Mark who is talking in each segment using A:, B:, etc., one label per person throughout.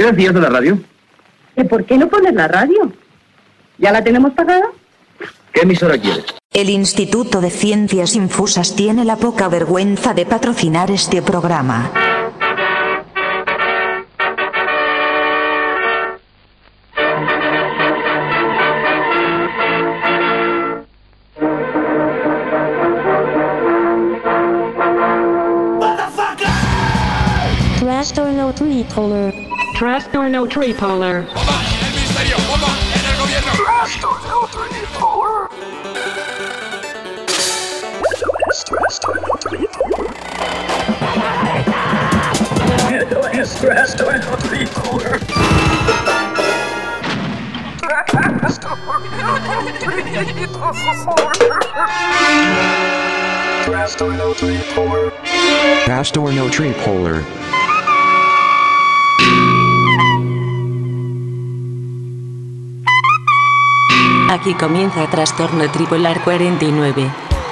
A: ¿Qué decías de la radio?
B: ¿Por qué no pones la radio? ¿Ya la tenemos pagada?
A: ¿Qué emisora quieres?
C: El Instituto de Ciencias Infusas tiene la poca vergüenza de patrocinar este programa.
D: Trust or no tripolar.
E: Trust or no tripolar.
F: ¡Bomba en el ministerio! ¡Bomba en el gobierno!
G: Trust or no tripolar. Trust or no tripolar. Trust or no tripolar. Trust or no tripolar.
H: Trust or no tripolar.
I: Aquí comienza Trastorno Tripolar 49.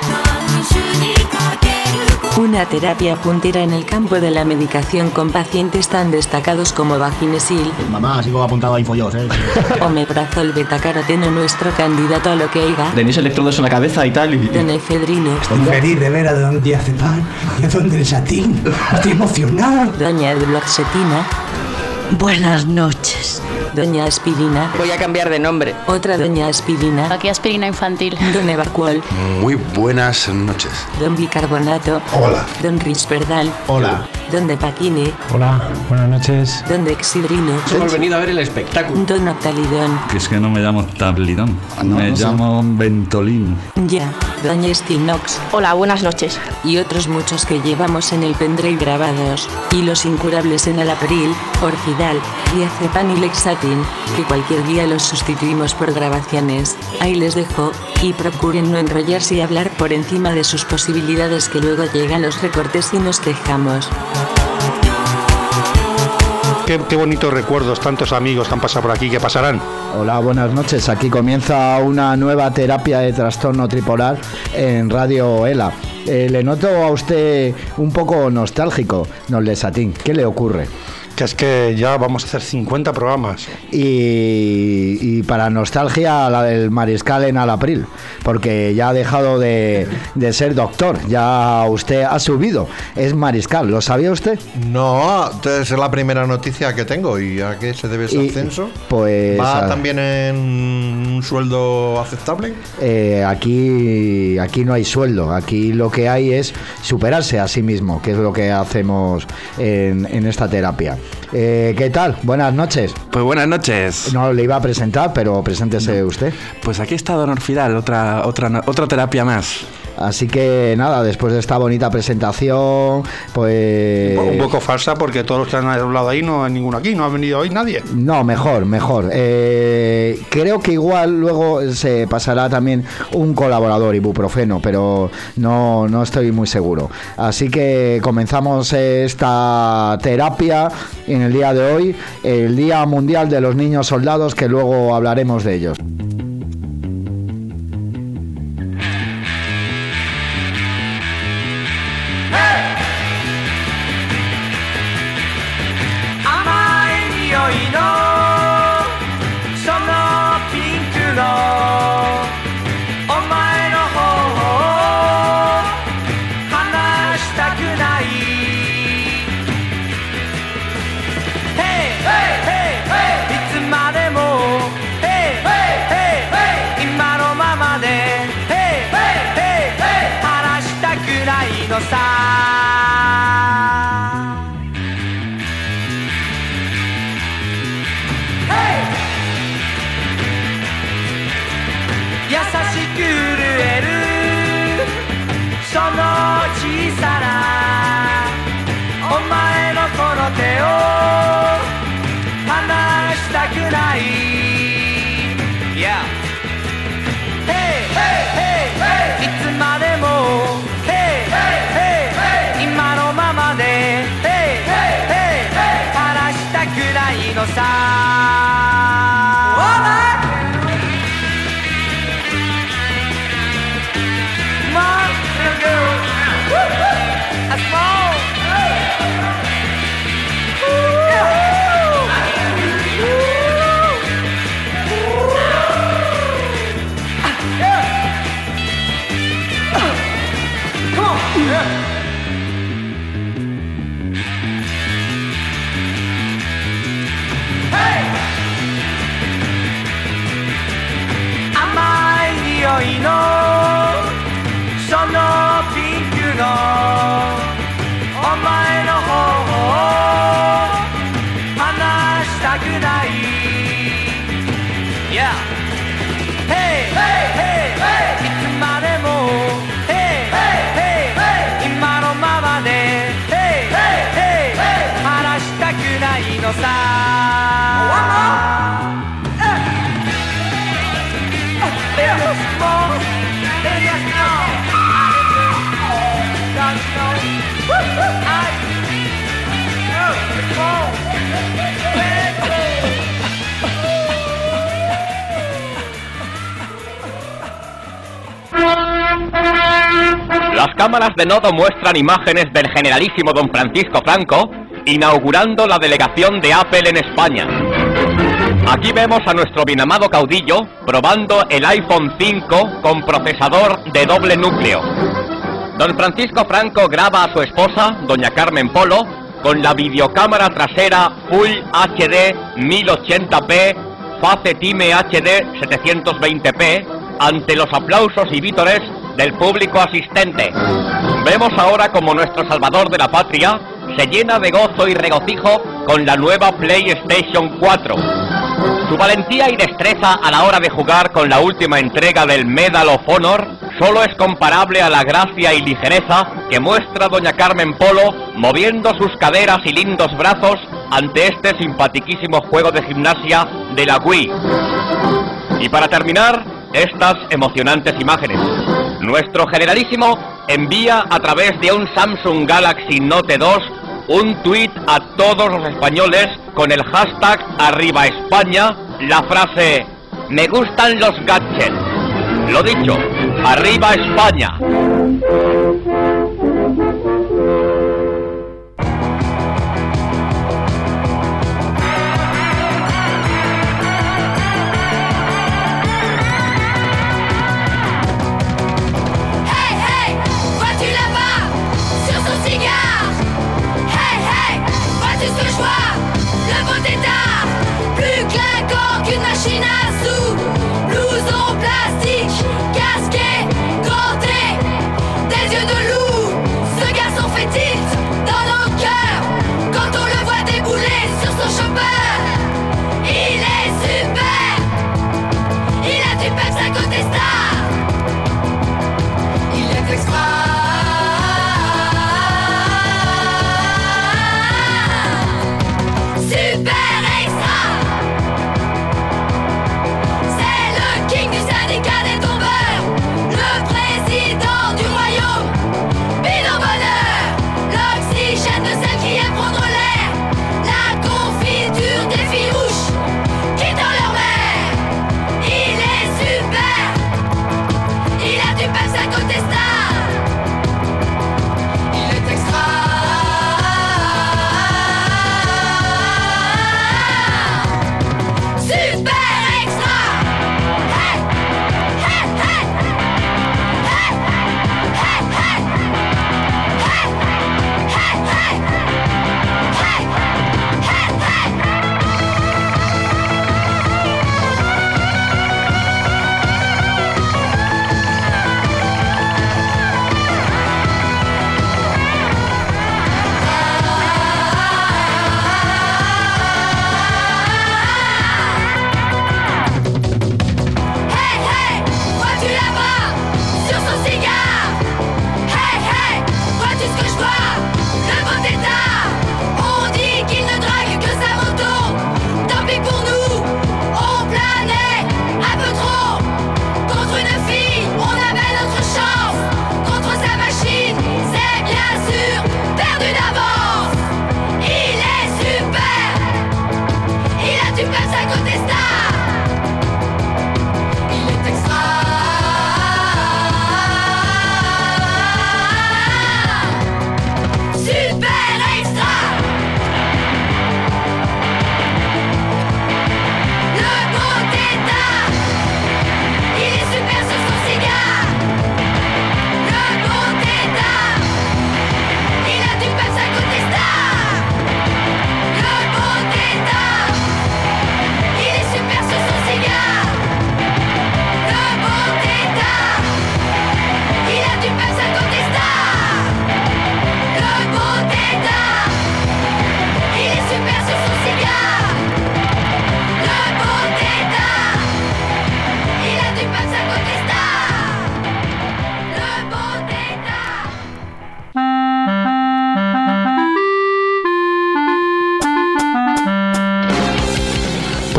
I: Una terapia puntera en el campo de la medicación con pacientes tan destacados como Vaginesil,
J: mamá, sigo apuntado a Infojos,
I: Omeprazol betacaroteno, nuestro candidato a lo que haya.
K: Tenéis electrodos en la cabeza y tal.
I: Donefedrino.
L: Estoy feliz de ver a don Diazepam y a don Delsatín. Estoy emocionado.
I: Doña Duloxetina.
M: Buenas noches.
I: Doña Aspirina.
N: Voy a cambiar de nombre.
I: Otra Doña Aspirina.
O: Aquí aspirina infantil.
I: Don Evacuol.
P: Muy buenas noches.
I: Don Bicarbonato.
P: Hola.
I: Don Risperdal.
P: Hola.
I: Don Depaquine.
Q: Hola, buenas noches.
I: Don Dexidrino.
K: Hemos venido a ver el espectáculo.
I: Don Octalidón.
R: Que es que no me llamo Tablidón. Me llamo Ventolín.
I: Ya. Doña Stinox.
O: Hola, buenas noches.
I: Y otros muchos que llevamos en el pendrive grabados. Y los incurables en Alapril, Orfidal, Diazepam y Lexatin, que cualquier día los sustituimos por grabaciones. Ahí les dejo, y procuren no enrollarse y hablar por encima de sus posibilidades, que luego llegan los recortes y nos quejamos.
S: Qué bonitos recuerdos, tantos amigos que han pasado por aquí, que pasarán.
T: Hola, buenas noches. Aquí comienza una nueva terapia de trastorno tripolar en Radio ELA. Le noto a usted un poco nostálgico, don Lesatín. ¿Qué le ocurre?
S: Que es que ya vamos a hacer 50 programas.
T: Y para nostalgia, la del mariscal en Alapril, porque ya ha dejado de ser doctor, ya usted ha subido, es mariscal. ¿Lo sabía usted?
P: No, es la primera noticia que tengo. ¿Y a qué se debe ese ascenso?
T: Pues
P: ¿Va también en un sueldo aceptable?
T: Aquí no hay sueldo, aquí lo que hay es superarse a sí mismo, que es lo que hacemos en esta terapia. ¿Qué tal? Buenas noches.
H: Pues buenas noches.
T: No le iba a presentar, pero preséntese usted.
H: Pues aquí está don Orfidal, otra terapia más.
T: Así que nada, después de esta bonita presentación, pues...
S: Un poco falsa, porque todos los que han hablado ahí no hay ninguno aquí, no ha venido hoy nadie.
T: No, mejor. Creo que igual luego se pasará también un colaborador, ibuprofeno, pero no estoy muy seguro. Así que comenzamos esta terapia en el día de hoy, el Día Mundial de los Niños Soldados, que luego hablaremos de ellos.
D: いのそのピンクのお前の方を離したくない Yeah Hey Hey Hey Hey いつまでも Hey Hey Hey Hey 今のままで Hey Hey Hey Hey 離したくないのさ
N: Las cámaras de Nodo muestran imágenes del generalísimo don Francisco Franco inaugurando la delegación de Apple en España. Aquí vemos a nuestro bien amado caudillo probando el iPhone 5 con procesador de doble núcleo. Don Francisco Franco graba a su esposa, doña Carmen Polo, con la videocámara trasera Full HD 1080p, Facetime HD 720p, ante los aplausos y vítores del público asistente. Vemos ahora como nuestro salvador de la patria se llena de gozo y regocijo con la nueva PlayStation 4. Su valentía y destreza a la hora de jugar con la última entrega del Medal of Honor solo es comparable a la gracia y ligereza que muestra doña Carmen Polo moviendo sus caderas y lindos brazos ante este simpatiquísimo juego de gimnasia de la Wii. Y para terminar, estas emocionantes imágenes. Nuestro generalísimo envía a través de un Samsung Galaxy Note 2 un tuit a todos los españoles con el hashtag Arriba España, la frase "Me gustan los gadgets". Lo dicho, ¡Arriba España!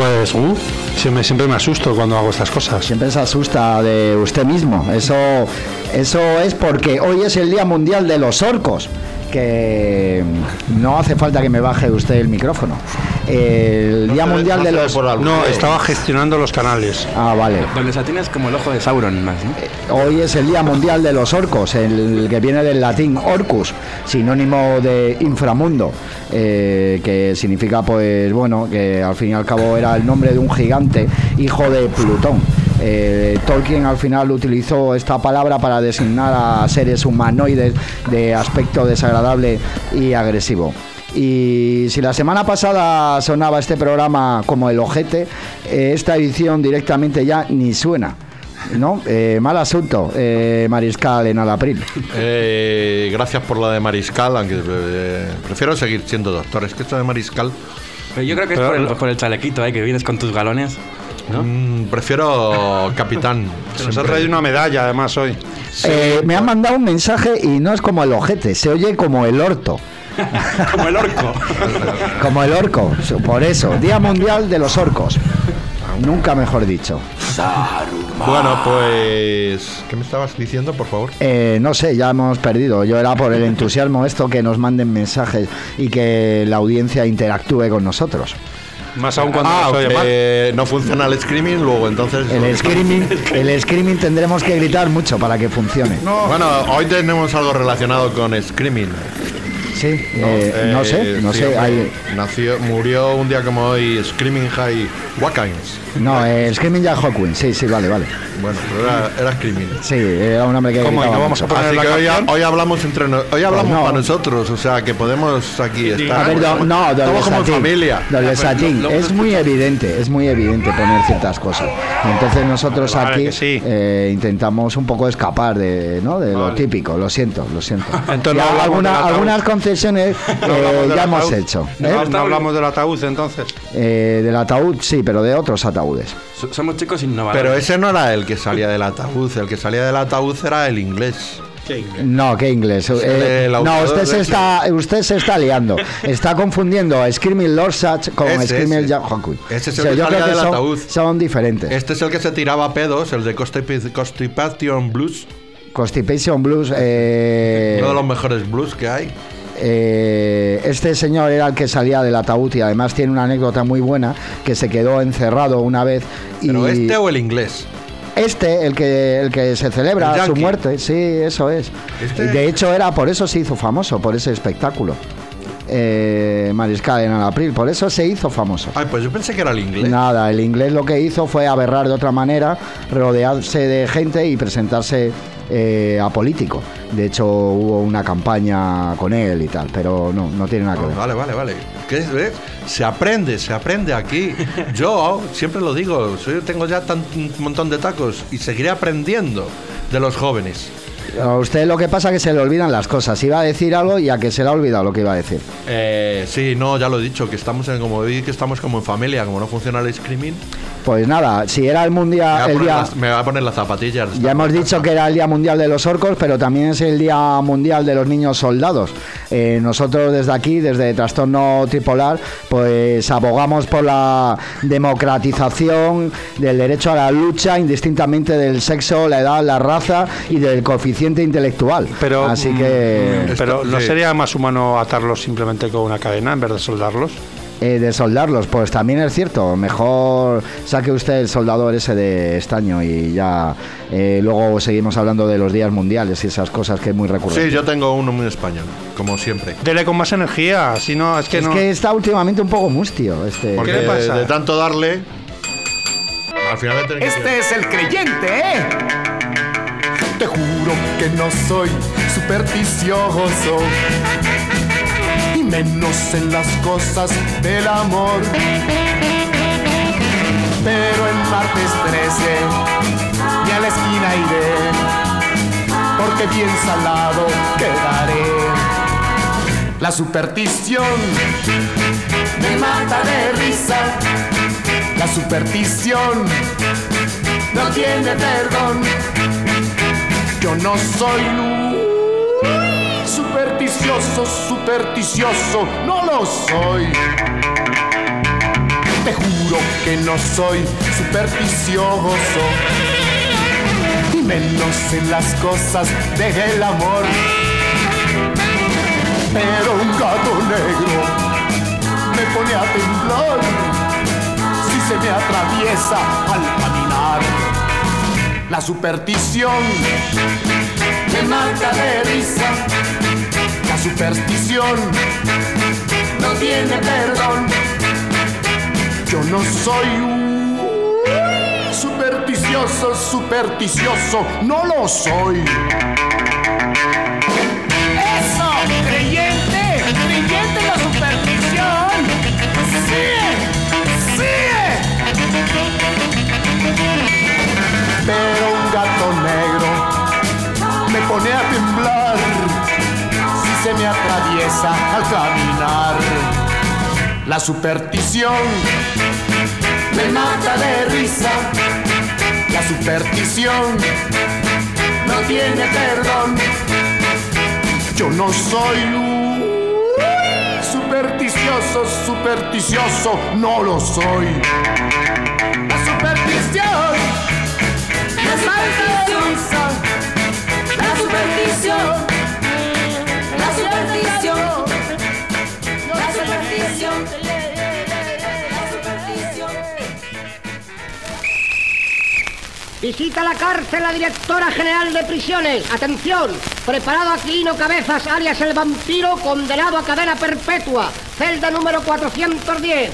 S: Pues, siempre me asusto cuando hago estas cosas.
T: Siempre se asusta de usted mismo. Eso es porque hoy es el Día Mundial de los Orcos. Que no hace falta que me baje usted el micrófono. El Día Mundial de los...
S: No, estaba gestionando los canales.
T: Ah, vale.
H: Donde Satín es como el ojo de Sauron más, ¿no?
T: Hoy es el Día Mundial de los Orcos, el que viene del latín orcus, sinónimo de inframundo, que significa, pues bueno, que al fin y al cabo era el nombre de un gigante, hijo de Plutón. Tolkien al final utilizó esta palabra para designar a seres humanoides de aspecto desagradable y agresivo. Y si la semana pasada sonaba este programa como el ojete, esta edición directamente ya ni suena, ¿no? Mal asunto, Mariscal en Alapril.
P: Gracias por la de Mariscal, aunque prefiero seguir siendo doctor. Es que esto de Mariscal...
H: Pero yo creo que es por el chalequito, que vienes con tus galones, ¿no?
P: Prefiero capitán.
S: Se nos ha traído una medalla además hoy.
T: Sí. Me han mandado un mensaje y no es como el ojete, se oye como el orto.
H: Como el orco.
T: Como el orco, por eso. Día Mundial de los Orcos. Nunca mejor dicho.
P: Bueno, pues... ¿Qué me estabas diciendo, por favor?
T: No sé, ya hemos perdido. Yo era por el entusiasmo esto, que nos manden mensajes y que la audiencia interactúe con nosotros.
S: Más aún cuando
P: no funciona el screaming, luego entonces...
T: El screaming tendremos que gritar mucho para que funcione.
P: No. Bueno, hoy tenemos algo relacionado con screaming.
T: Sí, no sé.
P: Murió un día como hoy Screaming Jay Hawkins.
T: No, Screaming Jay Hawkins, sí, vale.
P: Bueno, pero era Screaming.
T: Sí, era un hombre que...
S: ¿Cómo? ¿Y no vamos a poner
P: así
S: la
P: que
S: canción?
P: hoy hablamos para nosotros, o sea, que podemos aquí estar.
T: A ver,
P: estamos como familia.
T: Don Satín, es muy evidente poner ciertas cosas. Entonces nosotros aquí intentamos un poco escapar de lo típico, lo siento.
S: Entonces,
T: algunas concesiones ya hemos hecho.
S: No hablamos del ataúd entonces.
T: Del ataúd sí, pero de otros ataúdes.
H: Somos chicos innovadores.
P: Pero ese no era el que salía del ataúd, el que salía del ataúd era el inglés.
T: ¿Qué inglés? No, ¿qué inglés? No, usted se está liando. Está confundiendo a Screaming Lord Sachs con Screaming Jay Hawkins.
P: Ese es el que salía del ataúd.
T: Son diferentes.
P: Este es el que se tiraba pedos, el de Constipation Blues.
T: Constipation Blues.
P: Uno de los mejores blues que hay.
T: Este señor era el que salía del ataúd y además tiene una anécdota muy buena, que se quedó encerrado una vez.
P: ¿Pero este o el inglés?
T: El que se celebra su muerte, sí, eso es. De hecho por eso se hizo famoso, por ese espectáculo. Mariscal en Alapril, por eso se hizo famoso.
P: Ay, pues yo pensé que era el inglés.
T: Nada, el inglés lo que hizo fue aberrar de otra manera, rodearse de gente y presentarse a político. De hecho hubo una campaña con él y tal, pero no tiene nada que ver.
P: Vale. ¿Qué es? Se aprende aquí. Yo siempre lo digo, tengo ya un montón de tacos y seguiré aprendiendo de los jóvenes.
T: A usted lo que pasa es que se le olvidan las cosas. Iba a decir algo y a que se le ha olvidado lo que iba a decir.
P: Sí, no, ya lo he dicho, que estamos como en familia, como no funciona el screaming.
T: Pues nada, si era el mundial...
P: Me va a poner las zapatillas.
T: Ya hemos dicho que era el Día Mundial de los Orcos, pero también es el Día Mundial de los Niños Soldados. Nosotros desde aquí, desde Trastorno Tripolar, pues abogamos por la democratización del derecho a la lucha, indistintamente del sexo, la edad, la raza y del coeficiente intelectual.
S: Pero,
T: así que...
S: Pero ¿no sería más humano atarlos simplemente con una cadena en vez de soldarlos?
T: De soldarlos, pues también es cierto. Mejor saque usted el soldador ese de estaño y ya luego seguimos hablando de los días mundiales y esas cosas que es muy recurrente.
P: Sí, yo tengo uno muy español, como siempre.
S: Dele con más energía, si no es que no.
T: Es que está últimamente un poco mustio.
P: Porque
S: ¿qué le pasa?
P: De tanto darle, al final
F: Este es el creyente, ¿eh? Te juro que no soy supersticioso, y menos en las cosas del amor. Pero en martes 13 ni a la esquina iré, porque bien salado quedaré. La superstición me mata de risa. La superstición no tiene perdón. Yo no soy supersticioso, no lo soy. Te juro que no soy supersticioso, y menos en las cosas del amor. Pero un gato negro me pone a temblar si se me atraviesa al caminar. La superstición me mata de risa. La superstición no tiene perdón. Yo no soy supersticioso, no lo soy. ¡Eso! ¡Creyente en la superstición! ¡Sí! Pero un gato negro me pone a temblar si se me atraviesa al caminar. La superstición me mata de risa. La superstición no tiene perdón. Yo no soy supersticioso, no lo soy. La superstición me mata de risa. La superstición.
U: Visita la cárcel la directora general de prisiones. Atención, preparado Aquilino Cabezas, alias el vampiro, condenado a cadena perpetua. Celda número 410.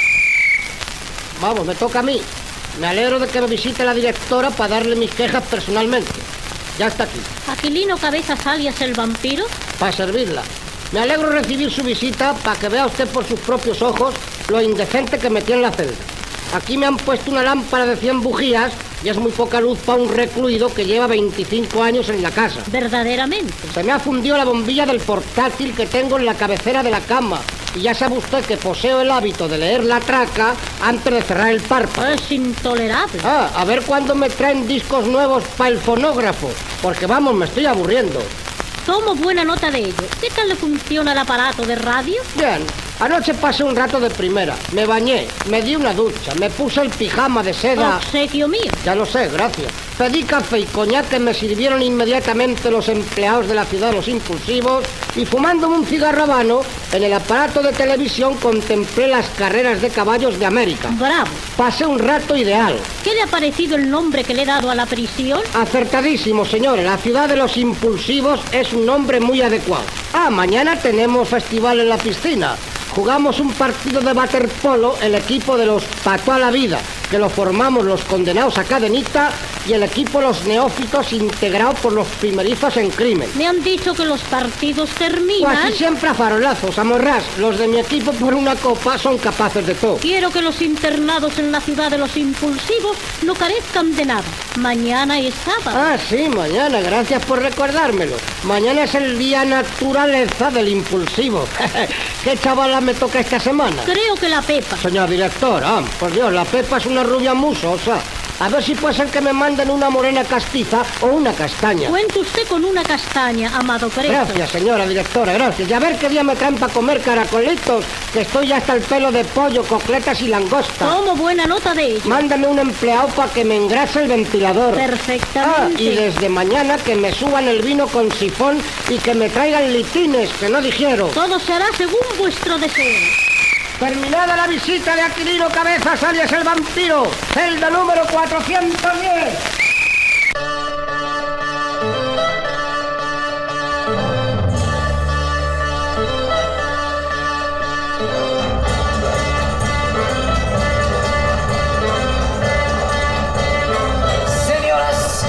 U: Vamos, me toca a mí. Me alegro de que me visite la directora para darle mis quejas personalmente. Ya está aquí.
V: ¿Aquilino Cabezas, alias el vampiro?
U: Para servirla. Me alegro de recibir su visita para que vea usted por sus propios ojos lo indecente que metí en la celda. Aquí me han puesto una lámpara de 100 bujías y es muy poca luz para un recluido que lleva 25 años en la casa.
V: ¿Verdaderamente?
U: Se me ha fundido la bombilla del portátil que tengo en la cabecera de la cama. Y ya sabe usted que poseo el hábito de leer la traca antes de cerrar el párpado.
V: Es intolerable.
U: A ver cuándo me traen discos nuevos para el fonógrafo, porque vamos, me estoy aburriendo.
V: Tomo buena nota de ello. ¿Qué tal le funciona el aparato de radio?
U: Bien. Anoche pasé un rato de primera. Me bañé, me di una ducha, me puse el pijama de seda.
V: Obsequio mío.
U: Ya lo sé, gracias. Pedí café y coñac que me sirvieron inmediatamente los empleados de la ciudad de los impulsivos y fumándome un cigarro habano, en el aparato de televisión contemplé las carreras de caballos de América.
V: Bravo.
U: Pasé un rato ideal.
V: ¿Qué le ha parecido el nombre que le he dado a la prisión?
U: Acertadísimo, señores. La ciudad de los impulsivos es un nombre muy adecuado. Mañana tenemos festival en la piscina. Jugamos un partido de waterpolo, el equipo de los Pato a la Vida, que lo formamos los condenados a cadenita, y el equipo los neófitos integrado por los primerizos en crimen.
V: Me han dicho que los partidos terminan...
U: Casi siempre a farolazos, a morrás. Los de mi equipo por una copa son capaces de todo.
V: Quiero que los internados en la ciudad de los impulsivos no carezcan de nada. Mañana es sábado.
U: Sí, mañana. Gracias por recordármelo. Mañana es el día naturaleza del impulsivo. ¿Qué chavala me toca esta semana?
V: Creo que la Pepa.
U: Señor director, por Dios, la Pepa es una rubia musosa. A ver si puede ser que me manden una morena castiza o una castaña.
V: Cuente usted con una castaña, amado preso.
U: Gracias, señora directora, gracias. Y a ver qué día me traen para comer caracolitos, que estoy ya hasta el pelo de pollo, cocletas y langosta.
V: Tomo buena nota de ello.
U: Mándame un empleado para que me engrase el ventilador.
V: Perfectamente.
U: Y desde mañana que me suban el vino con sifón y que me traigan litines, que no dijeron.
V: Todo se hará según vuestro deseo.
U: Terminada la visita de Aquilino Cabezas, alias el vampiro, celda número 410.
D: Señoras,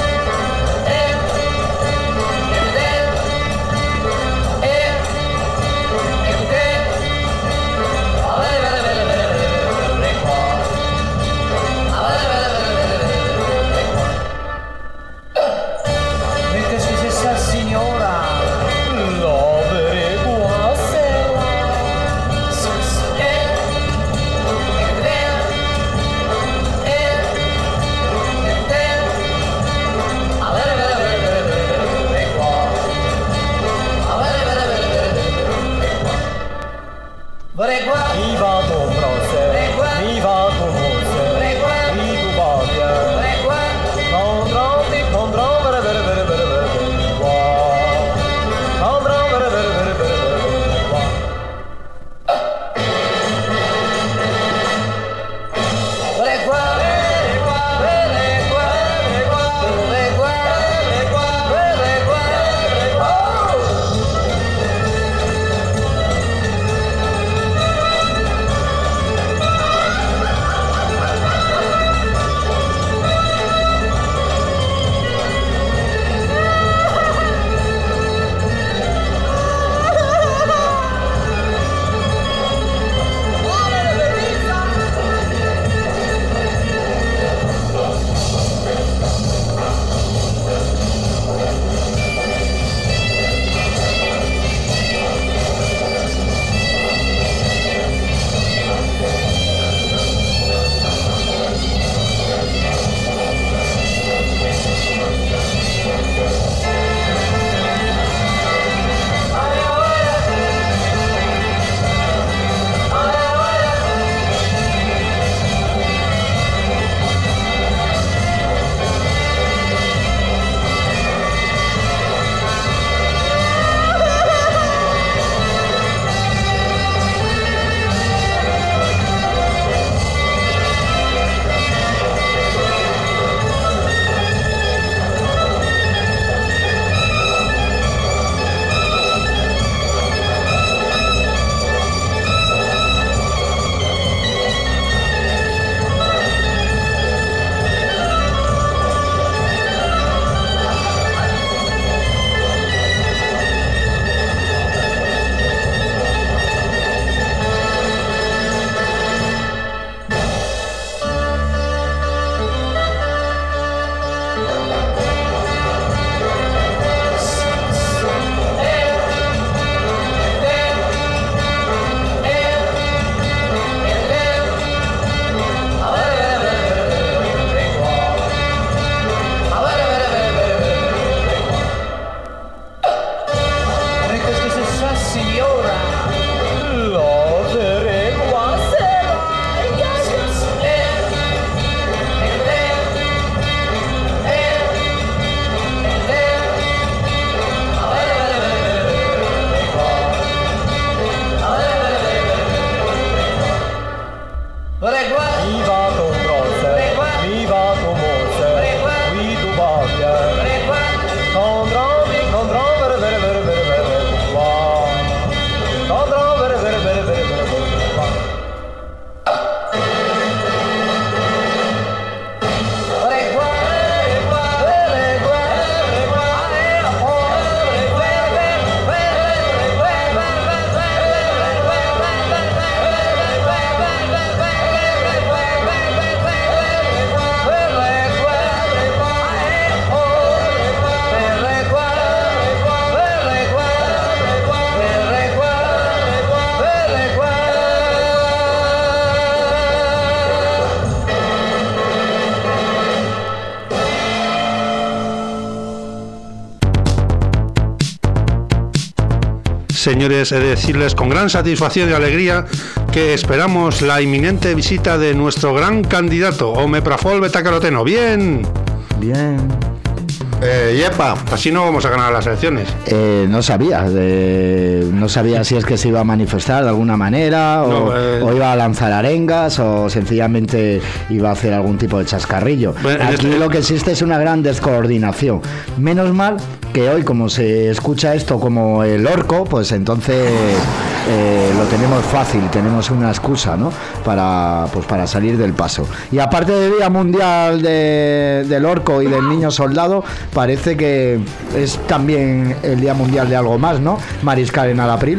S: Señores, he de decirles con gran satisfacción y alegría que esperamos la inminente visita de nuestro gran candidato, Omeprazol betacaroteno. ¡Bien!
T: Bien.
S: Yepa, así no vamos a ganar las elecciones.
T: No sabía si es que se iba a manifestar de alguna manera o iba a lanzar arengas o sencillamente iba a hacer algún tipo de chascarrillo. Aquí lo que existe es una gran descoordinación. Menos mal que hoy, como se escucha esto como el orco, pues entonces lo tenemos fácil, tenemos una excusa, ¿no? Para salir del paso. Y aparte del Día Mundial del Orco y del Niño Soldado, parece que es también el Día Mundial de algo más, ¿no? Mariscal en Alapril.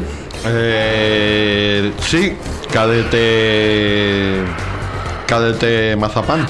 P: Sí, cadete mazapán.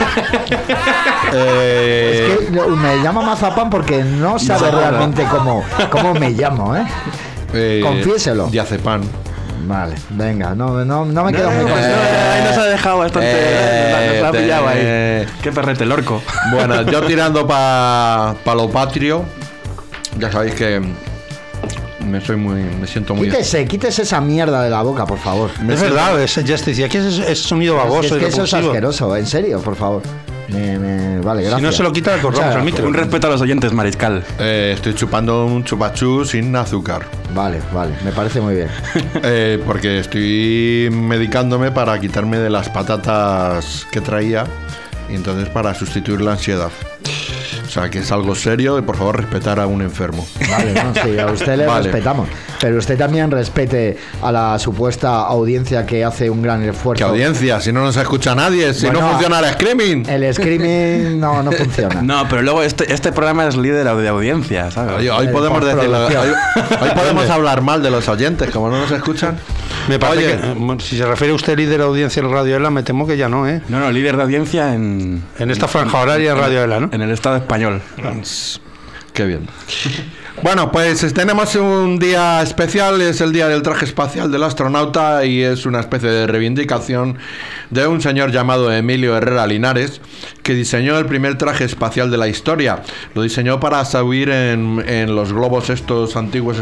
T: Es que me llama mazapán porque no sabe realmente cómo me llamo, ¿eh? Confiéselo.
P: Diazepam.
T: Vale, venga, no me quedo muy contento.
H: Ahí nos ha dejado bastante. Nos ha pillado ahí. Qué perrete, el orco.
P: Bueno, yo tirando para lo patrio. Ya sabéis que me siento muy.
T: Quítese esa mierda de la boca, por favor.
S: Es verdad, Justicia, aquí ese sonido baboso.
T: Es que eso es asqueroso, en serio, por favor. Vale, gracias.
S: Si no se lo quita, cortamos el micro.
H: Un respeto a los oyentes, Mariscal.
P: Estoy chupando un chupachú sin azúcar.
T: Vale, me parece muy bien.
P: Porque estoy medicándome para quitarme de las patatas que traía y entonces para sustituir la ansiedad. O sea, que es algo serio y por favor respetar a un enfermo.
T: Vale, no, sí, a usted le respetamos. Pero usted también respete a la supuesta audiencia que hace un gran esfuerzo.
P: ¿Qué audiencia? Si no nos escucha nadie, si no funciona el screaming.
T: El screaming no funciona.
H: No, pero luego este programa es líder de audiencia, ¿sabes?
P: Hoy podemos hoy podemos hablar mal de los oyentes, como no nos escuchan.
S: Me parece que, si se refiere usted líder de audiencia en Radio Ela, me temo que ya no, ¿eh?
H: No, líder de audiencia en
S: esta franja horaria en Radio Ela, ¿no?
H: En el Estado español.
P: Qué bien. Bueno, pues tenemos un día especial, es el día del traje espacial del astronauta y es una especie de reivindicación de un señor llamado Emilio Herrera Linares, que diseñó el primer traje espacial de la historia. Lo diseñó para subir en los globos estos antiguos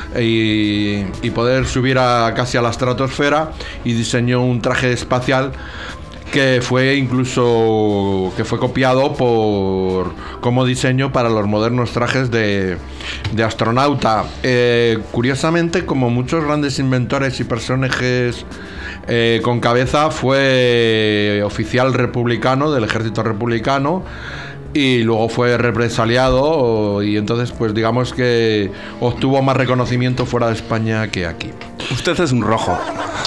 P: y poder subir casi a la estratosfera, y diseñó un traje espacial que fue copiado como diseño para los modernos trajes de astronauta. Curiosamente, como muchos grandes inventores y personajes con cabeza, fue oficial republicano del ejército republicano y luego fue represaliado, y entonces pues digamos que obtuvo más reconocimiento fuera de España que aquí.
H: Usted es un rojo.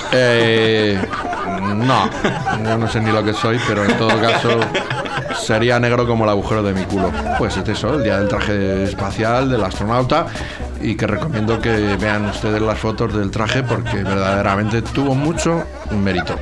P: No, yo no sé ni lo que soy, pero en todo caso sería negro como el agujero de mi culo. Pues es eso, el día del traje espacial del astronauta, y que recomiendo que vean ustedes las fotos del traje porque verdaderamente tuvo mucho mérito.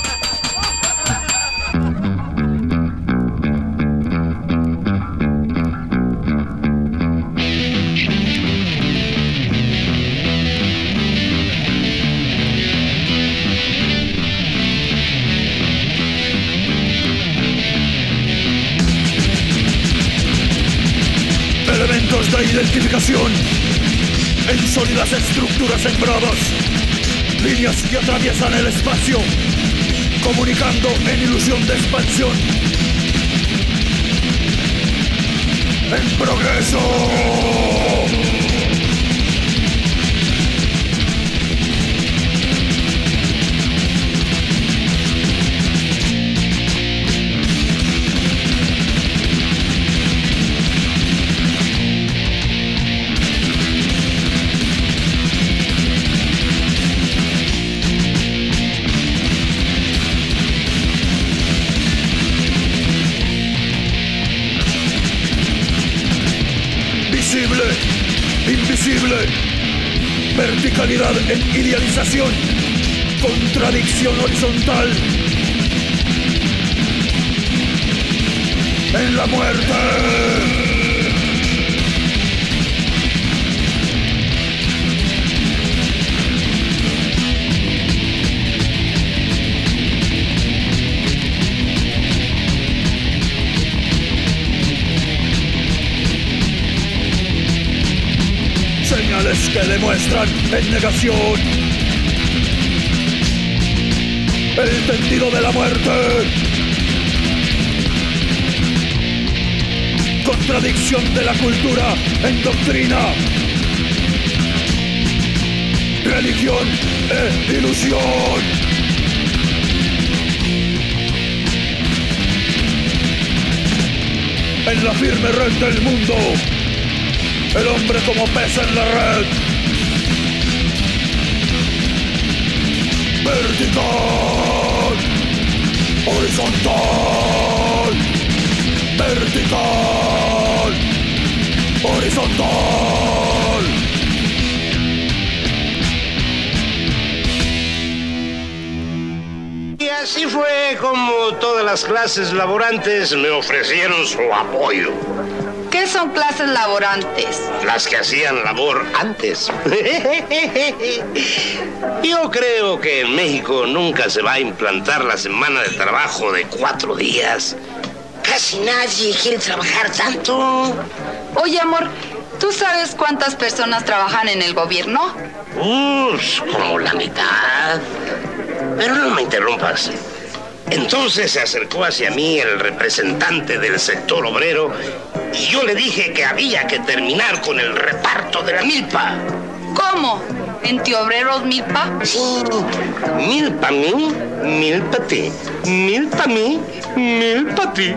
A: De identificación en sólidas estructuras sembradas, líneas que atraviesan el espacio, comunicando en ilusión de expansión. ¡En progreso! invisible, verticalidad en idealización, contradicción horizontal. En la muerte. Señales que demuestran en negación el sentido de la muerte. Contradicción de la cultura en doctrina. Religión e ilusión. En la firme red del mundo, el hombre como pez en la red. Vertical, horizontal, vertical, horizontal.
B: Y así fue como todas las clases laborantes me ofrecieron su apoyo.
C: ¿Qué son clases laborantes?
B: Las que hacían labor antes. Yo creo que en México nunca se va a implantar la semana de trabajo de 4 días. Casi nadie quiere trabajar tanto.
C: Oye, amor, ¿tú sabes cuántas personas trabajan en el gobierno?
B: Como la mitad. Pero no me interrumpas. Entonces se acercó hacia mí el representante del sector obrero y yo le dije que había que terminar con el reparto de la milpa.
C: ¿Cómo? ¿Antiobreros milpa?
B: Sí, 1000 pa' mí, 1000 pa' ti. 1000 pa' mí, 1000 pa' ti.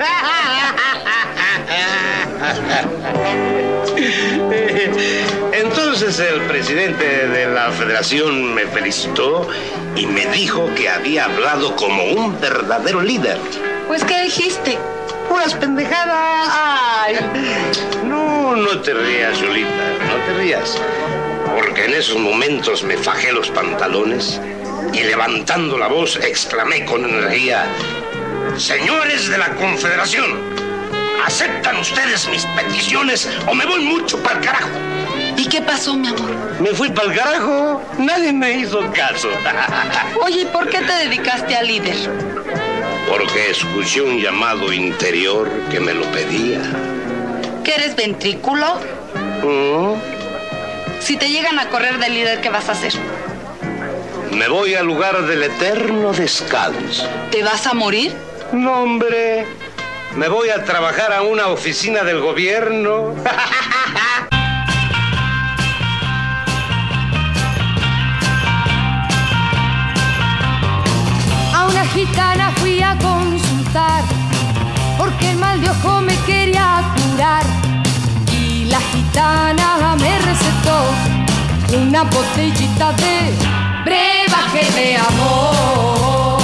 B: Entonces el presidente de la federación me felicitó y me dijo que había hablado como un verdadero líder.
C: Pues, ¿qué dijiste?
B: Puras pendejadas. Ay, no te rías, Solita, no te rías. Porque en esos momentos me fajé los pantalones y levantando la voz exclamé con energía: señores de la Confederación, ¿aceptan ustedes mis peticiones o me voy mucho pa'l carajo?
C: ¿Y qué pasó, mi amor?
B: Me fui pa'l carajo. Nadie me hizo caso.
C: Oye, ¿y por qué te dedicaste a líder?
B: Porque escuché un llamado interior que me lo pedía.
C: ¿Que eres ventrículo? Si te llegan a correr de líder, ¿qué vas a hacer?
B: Me voy al lugar del eterno descanso.
C: ¿Te vas a morir?
B: No, hombre. Me voy a trabajar a una oficina del gobierno.
W: A una gitana fui a consultar porque el mal de ojo me quería curar. Y la gitana me recetó una botellita de brebaje de amor.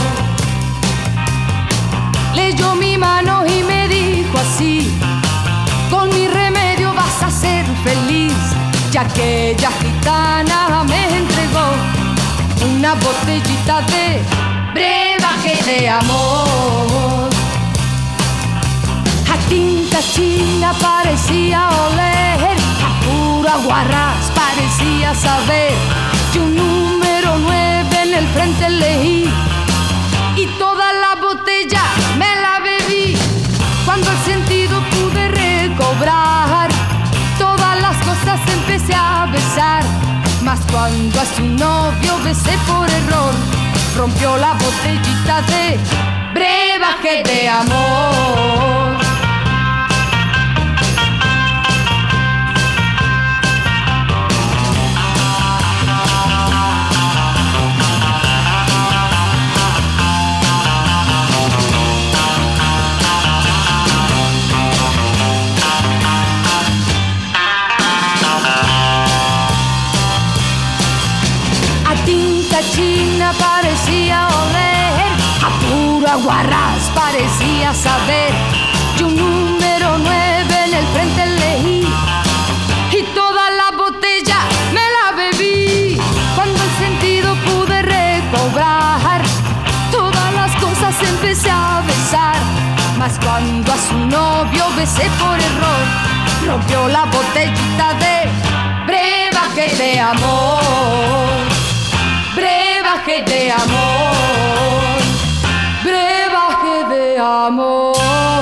W: Leyó mi mano y me dijo así: con mi remedio vas a ser feliz. Ya que ella gitana me entregó una botellita de brebaje de amor. A tinta china parecía oler, a pura guarras parecía saber. Y un número 9 en el frente leí y toda la botella me la bebí. Cuando el sentido pude recobrar, todas las cosas empecé a besar. Mas cuando a su novio besé por error, rompió la botellita de brebaje de amor. China parecía oler, a pura guarras parecía saber. Y un número 9 en el frente leí y toda la botella empecé a besar. Mas cuando a su novio besé por error, rompió la botellita de brebaje de amor. Brebaje de amor. Brebaje de amor.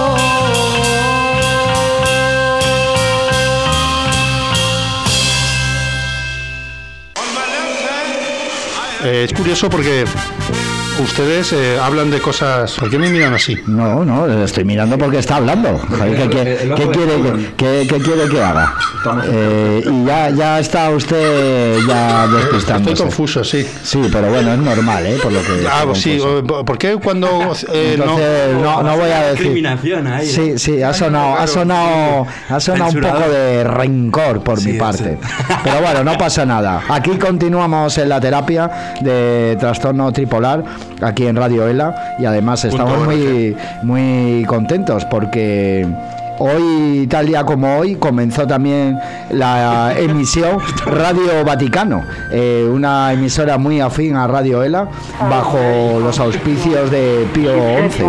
S: Es curioso porque ustedes hablan de cosas... ¿Por qué me miran así?
T: No, estoy mirando porque está hablando. Joder, ¿qué quiere que haga? Y ya está usted ya despistándose.
S: Estoy confuso, sí.
T: Sí, pero bueno, es normal, ¿eh? Por lo que...
S: sí, ¿por qué cuando...
T: no voy a decir...
H: Discriminación ahí.
T: Sí, ha sonado un poco de rencor por mi parte. Pero bueno, no pasa nada. Aquí continuamos en la terapia de trastorno tripolar, aquí en Radio ELA, y además estamos muy contentos porque hoy, tal día como hoy, comenzó también la emisión Radio Vaticano, una emisora muy afín a Radio ELA, bajo los auspicios de Pío XI,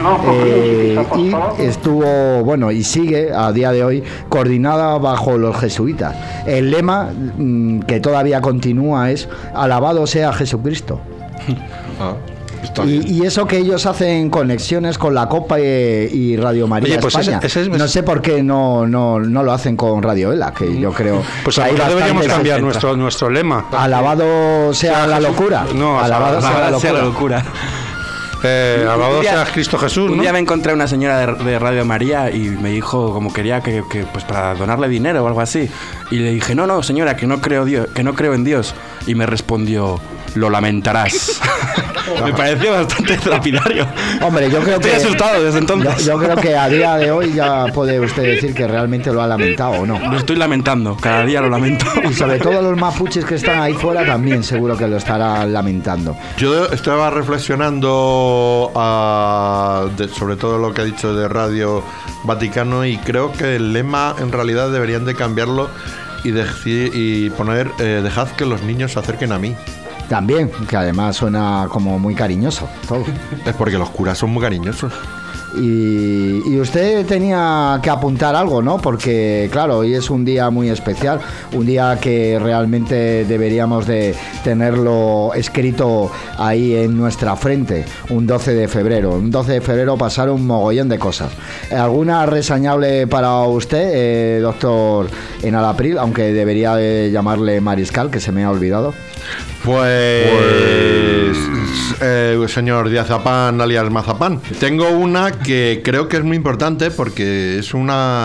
T: y estuvo, bueno, y sigue a día de hoy coordinada bajo los jesuitas. El lema que todavía continúa es: alabado sea Jesucristo. Y eso que ellos hacen conexiones con la Copa y Radio María España. No sé por qué no lo hacen con Radio ELA, que yo creo.
S: Pues ahí deberíamos cambiar nuestro lema.
T: Alabado sea la locura.
S: No,
H: alabado sea la locura.
S: Alabado sea Cristo Jesús, ¿no?
H: Un día me encontré a una señora de Radio María y me dijo como quería que pues para donarle dinero o algo así. Y le dije, no, señora, que no creo en Dios. Y me respondió: lo lamentarás. Me pareció bastante lapidario.
T: Hombre, yo creo
H: Estoy asustado desde entonces.
T: Yo creo que a día de hoy ya puede usted decir que realmente lo ha lamentado, ¿o no?
H: Lo estoy lamentando, cada día lo lamento.
T: Y sobre todo los mapuches que están ahí fuera también seguro que lo estarán lamentando.
P: Yo estaba reflexionando sobre todo lo que ha dicho de Radio Vaticano, y creo que el lema en realidad deberían de cambiarlo y poner dejad que los niños se acerquen a mí.
T: También, que además suena como muy cariñoso todo.
P: Es porque los curas son muy cariñosos.
T: Y usted tenía que apuntar algo, ¿no? Porque claro, hoy es un día muy especial, un día que realmente deberíamos de tenerlo escrito ahí en nuestra frente, un 12 de febrero. Un 12 de febrero pasaron un mogollón de cosas. ¿Alguna reseñable para usted, doctor Enalapril, aunque debería de llamarle Mariscal, que se me ha olvidado?
P: Señor Diazapán alias Mazapán, tengo una que creo que es muy importante porque es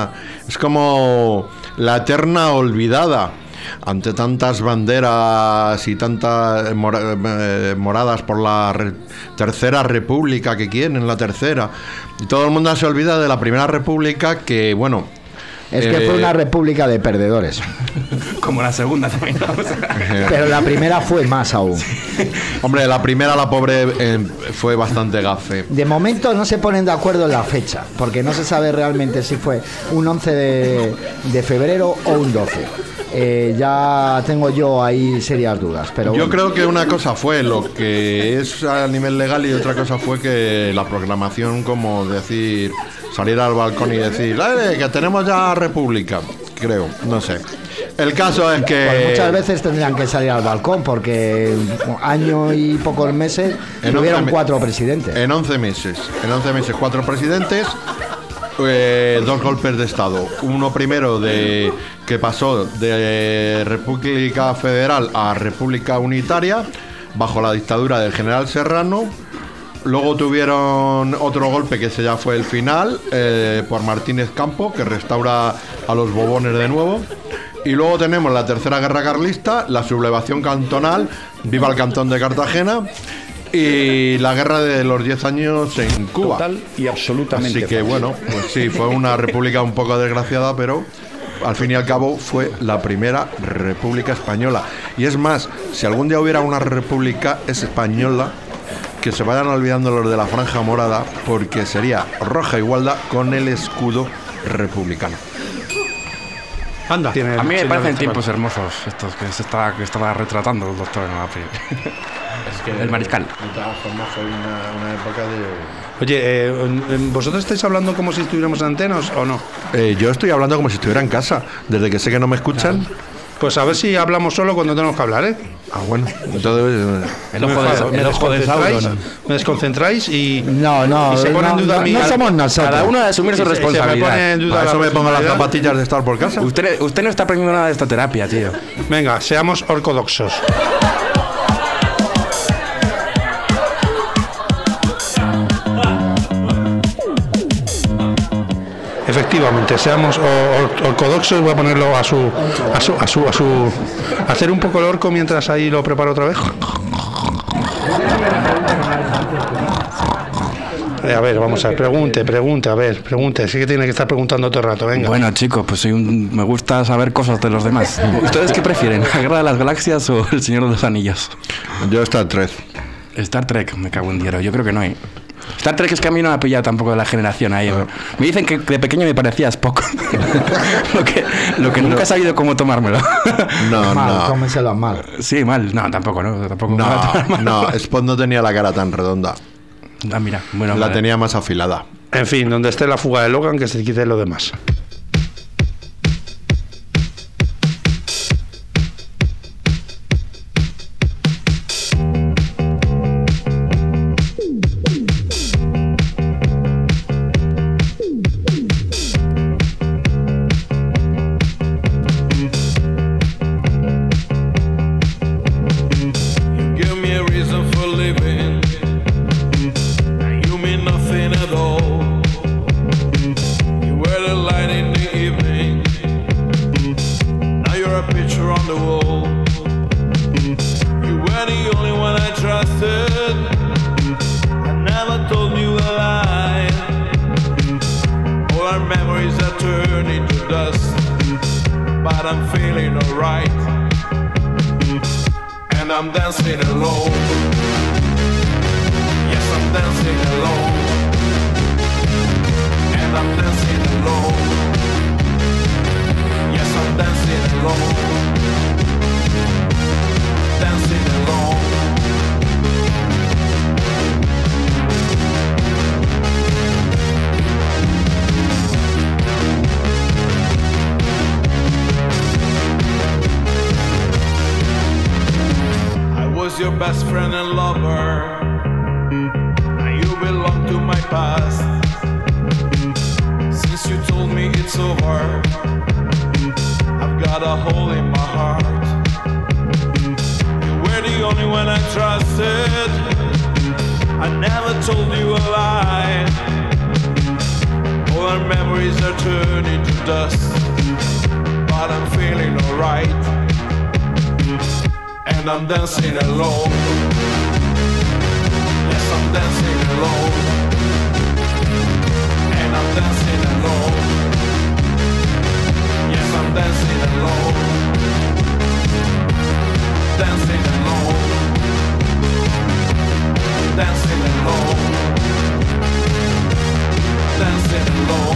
P: como la eterna olvidada ante tantas banderas y tantas moradas por la Tercera República que quieren, la tercera, y todo el mundo se olvida de la Primera República, que bueno,
T: es que fue una república de perdedores.
H: Como la segunda también.
T: Pero la primera fue más aún.
P: Hombre, la primera, la pobre, fue bastante gafe.
T: De momento no se ponen de acuerdo en la fecha, porque no se sabe realmente si fue un 11 de febrero o un 12. Ya tengo yo ahí serias dudas. Pero
P: yo creo que una cosa fue lo que es a nivel legal y otra cosa fue que la proclamación, como decir, salir al balcón y decir, que tenemos ya república, creo, no sé. El caso es que...
T: Pues muchas veces tendrían que salir al balcón porque año y pocos meses tuvieron 4 presidentes.
P: En 11 meses, 4 presidentes, 2 golpes de Estado. Uno primero que pasó de República Federal a República Unitaria bajo la dictadura del general Serrano. Luego tuvieron otro golpe que ese ya fue el final, por Martínez Campo, que restaura a los Bobones de nuevo. Y luego tenemos la Tercera Guerra Carlista, la sublevación cantonal, viva el Cantón de Cartagena, y la guerra de los 10 años en Cuba.
A: Total y absolutamente.
P: Así que bueno, pues sí, fue una república un poco desgraciada, pero al fin y al cabo fue la primera república española. Y es más, si algún día hubiera una república española, que se vayan olvidando los de la franja morada, porque sería roja igualdad con el escudo republicano.
S: Anda.
H: A mí me parecen tiempos hermosos estos que estaba retratando el doctor Enalapril. el mariscal.
P: De todas formas fue una época de...
S: Oye, ¿vosotros estáis hablando como si estuviéramos en Antenas o no?
P: Yo estoy hablando como si estuviera en casa, desde que sé que no me escuchan.
S: Pues a ver si hablamos solo cuando tenemos que hablar, ¿eh?
P: Ah, bueno, entonces...
S: Me desconcentráis y...
T: No,
S: y se pone en duda
T: no somos nosotros.
H: Cada uno debe asumir su responsabilidad.
P: Para eso me pongo las zapatillas de estar por casa.
H: Usted no está aprendiendo nada de esta terapia, tío.
S: Venga, seamos ortodoxos. Efectivamente, seamos ortodoxos. Voy a ponerlo a hacer un poco el orco mientras ahí lo preparo otra vez. A ver, vamos a ver, pregunte. Sí que tiene que estar preguntando todo el rato, venga.
H: Bueno, chicos, pues me gusta saber cosas de los demás. ¿Ustedes qué prefieren? ¿La Guerra de las Galaxias o El Señor de los Anillos?
P: Yo Star Trek.
H: Star Trek, me cago en dinero. Yo creo que no hay. Star Trek es que a mí no me ha pillado tampoco de la generación ahí. Me dicen que de pequeño me parecía Spock. lo que nunca he sabido cómo tomármelo.
T: No. Tómenselo mal.
H: Sí, mal. No, tampoco.
P: No, Spock no tenía la cara tan redonda.
H: Ah, mira. Bueno,
P: la tenía más afilada.
S: En fin, donde esté la fuga de Logan, que se quite lo demás.
E: Your best friend and lover, now you belong to my past. Since you told me it's over, I've got a hole in my heart. You were the only one I trusted, I never told you a lie. All our memories are turning to dust, but I'm feeling alright. And I'm dancing alone. Yes, I'm dancing alone. And I'm dancing alone. Yes, I'm dancing alone. Dancing alone. Dancing alone. Dancing alone.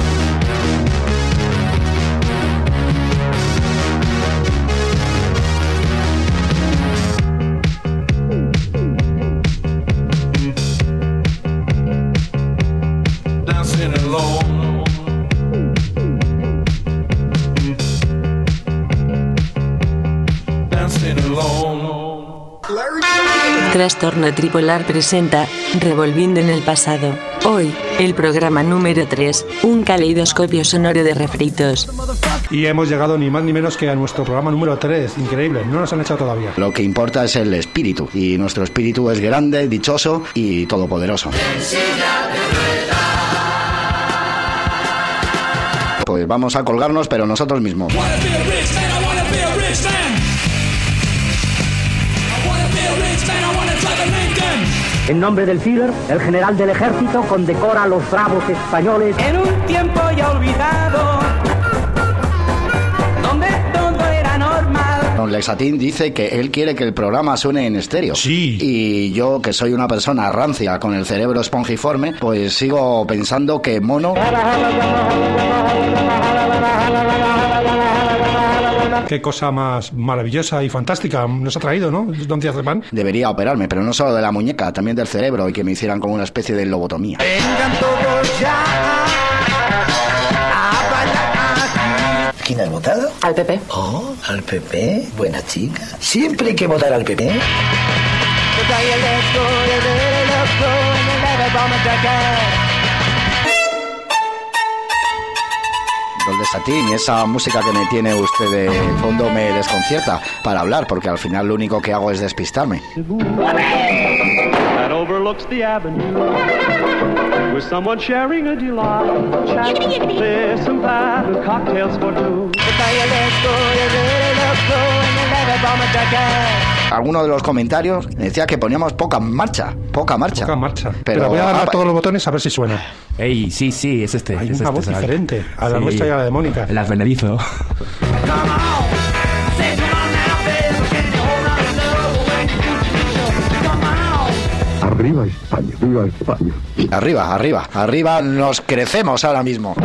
I: Trastorno Tripolar presenta Revolviendo en el pasado. Hoy, el programa número 3, un caleidoscopio sonoro de refritos.
L: Y hemos llegado ni más ni menos que a nuestro programa número 3. Increíble, no nos han echado todavía.
T: Lo que importa es el espíritu, y nuestro espíritu es grande, dichoso y todopoderoso. Pues vamos a colgarnos, pero nosotros mismos.
U: En nombre del Führer, el general del ejército condecora a los bravos españoles.
D: En un tiempo ya olvidado, donde todo era normal.
T: don Lexatín dice que él quiere que el programa suene en estéreo.
S: Sí.
T: Y yo, que soy una persona rancia con el cerebro espongiforme, pues sigo pensando que mono...
S: Qué cosa más maravillosa y fantástica nos ha traído, ¿no? Don Diazepam.
T: Debería operarme, pero no solo de la muñeca, también del cerebro, y que me hicieran como una especie de lobotomía.
D: Vengan todos ya a bailar aquí.
G: ¿Quién has votado?
O: Al PP.
G: Oh, al PP. Buena chica. Siempre hay que votar al PP.
T: Don Lexatín, esa música que me tiene usted de fondo me desconcierta para hablar, porque al final lo único que hago es despistarme.
J: That overlooks the avenue, with someone sharing a delight. Chat, this and that, and cocktails for two.
T: Alguno de los comentarios decía que poníamos poca marcha.
S: Poca marcha. Pero voy a dar a todos los botones a ver si suena.
H: Ey, sí, es este.
S: Hay
H: es
S: una
H: este,
S: voz
H: ¿sabes?
S: diferente a la nuestra y a la de Mónica.
H: El advenedizo.
A: Arriba España, viva España.
T: Arriba, nos crecemos ahora mismo.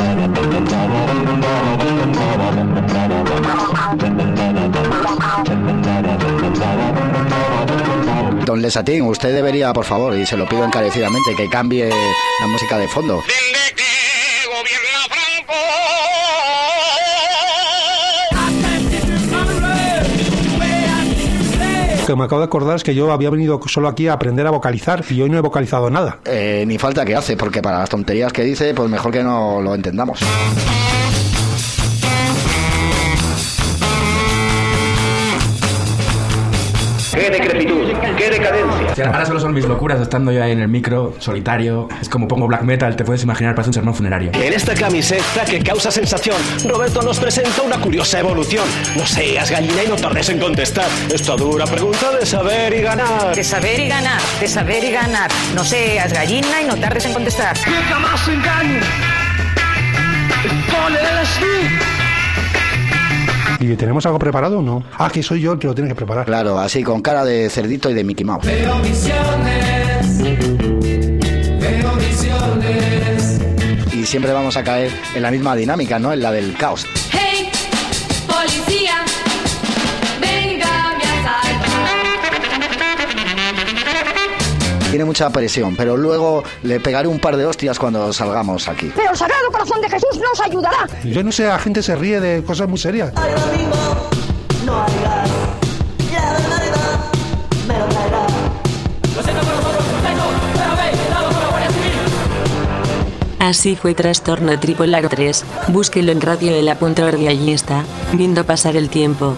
T: Don Lexatín, usted debería, por favor, y se lo pido encarecidamente, que cambie la música de fondo.
S: Lo que me acabo de acordar es que yo había venido solo aquí a aprender a vocalizar y hoy no he vocalizado nada.
T: Ni falta que hace, porque para las tonterías que dice, pues mejor que no lo entendamos.
B: ¡Qué decrepitud! ¡Qué decadencia!
H: Ahora solo son mis locuras estando yo ahí en el micro, solitario. Es como pongo black metal, te puedes imaginar, parece un sermón funerario.
M: En esta camiseta que causa sensación, Roberto nos presenta una curiosa evolución. No seas gallina y no tardes en contestar esta dura pregunta de saber y ganar.
X: De saber y ganar, de saber y ganar. No seas gallina y no tardes en contestar.
J: Que jamás engañe. ¿Cuál eres tú?
S: ¿Y tenemos algo preparado o no? Ah, que soy yo el que lo tiene que preparar.
T: Claro, así con cara de cerdito y de Mickey Mouse.
D: Veo visiones.
T: Y siempre vamos a caer en la misma dinámica, ¿no? En la del caos.
W: Hey, policía, véngame a salvar.
T: Tiene mucha presión, pero luego le pegaré un par de hostias cuando salgamos aquí.
W: Pero el Sagrado Corazón de Jesús nos ayudará.
S: Yo no sé, la gente se ríe de cosas muy serias.
I: Así fue Trastorno Tripolar 3. Búsquelo en radioela.org y allí está, viendo pasar el tiempo.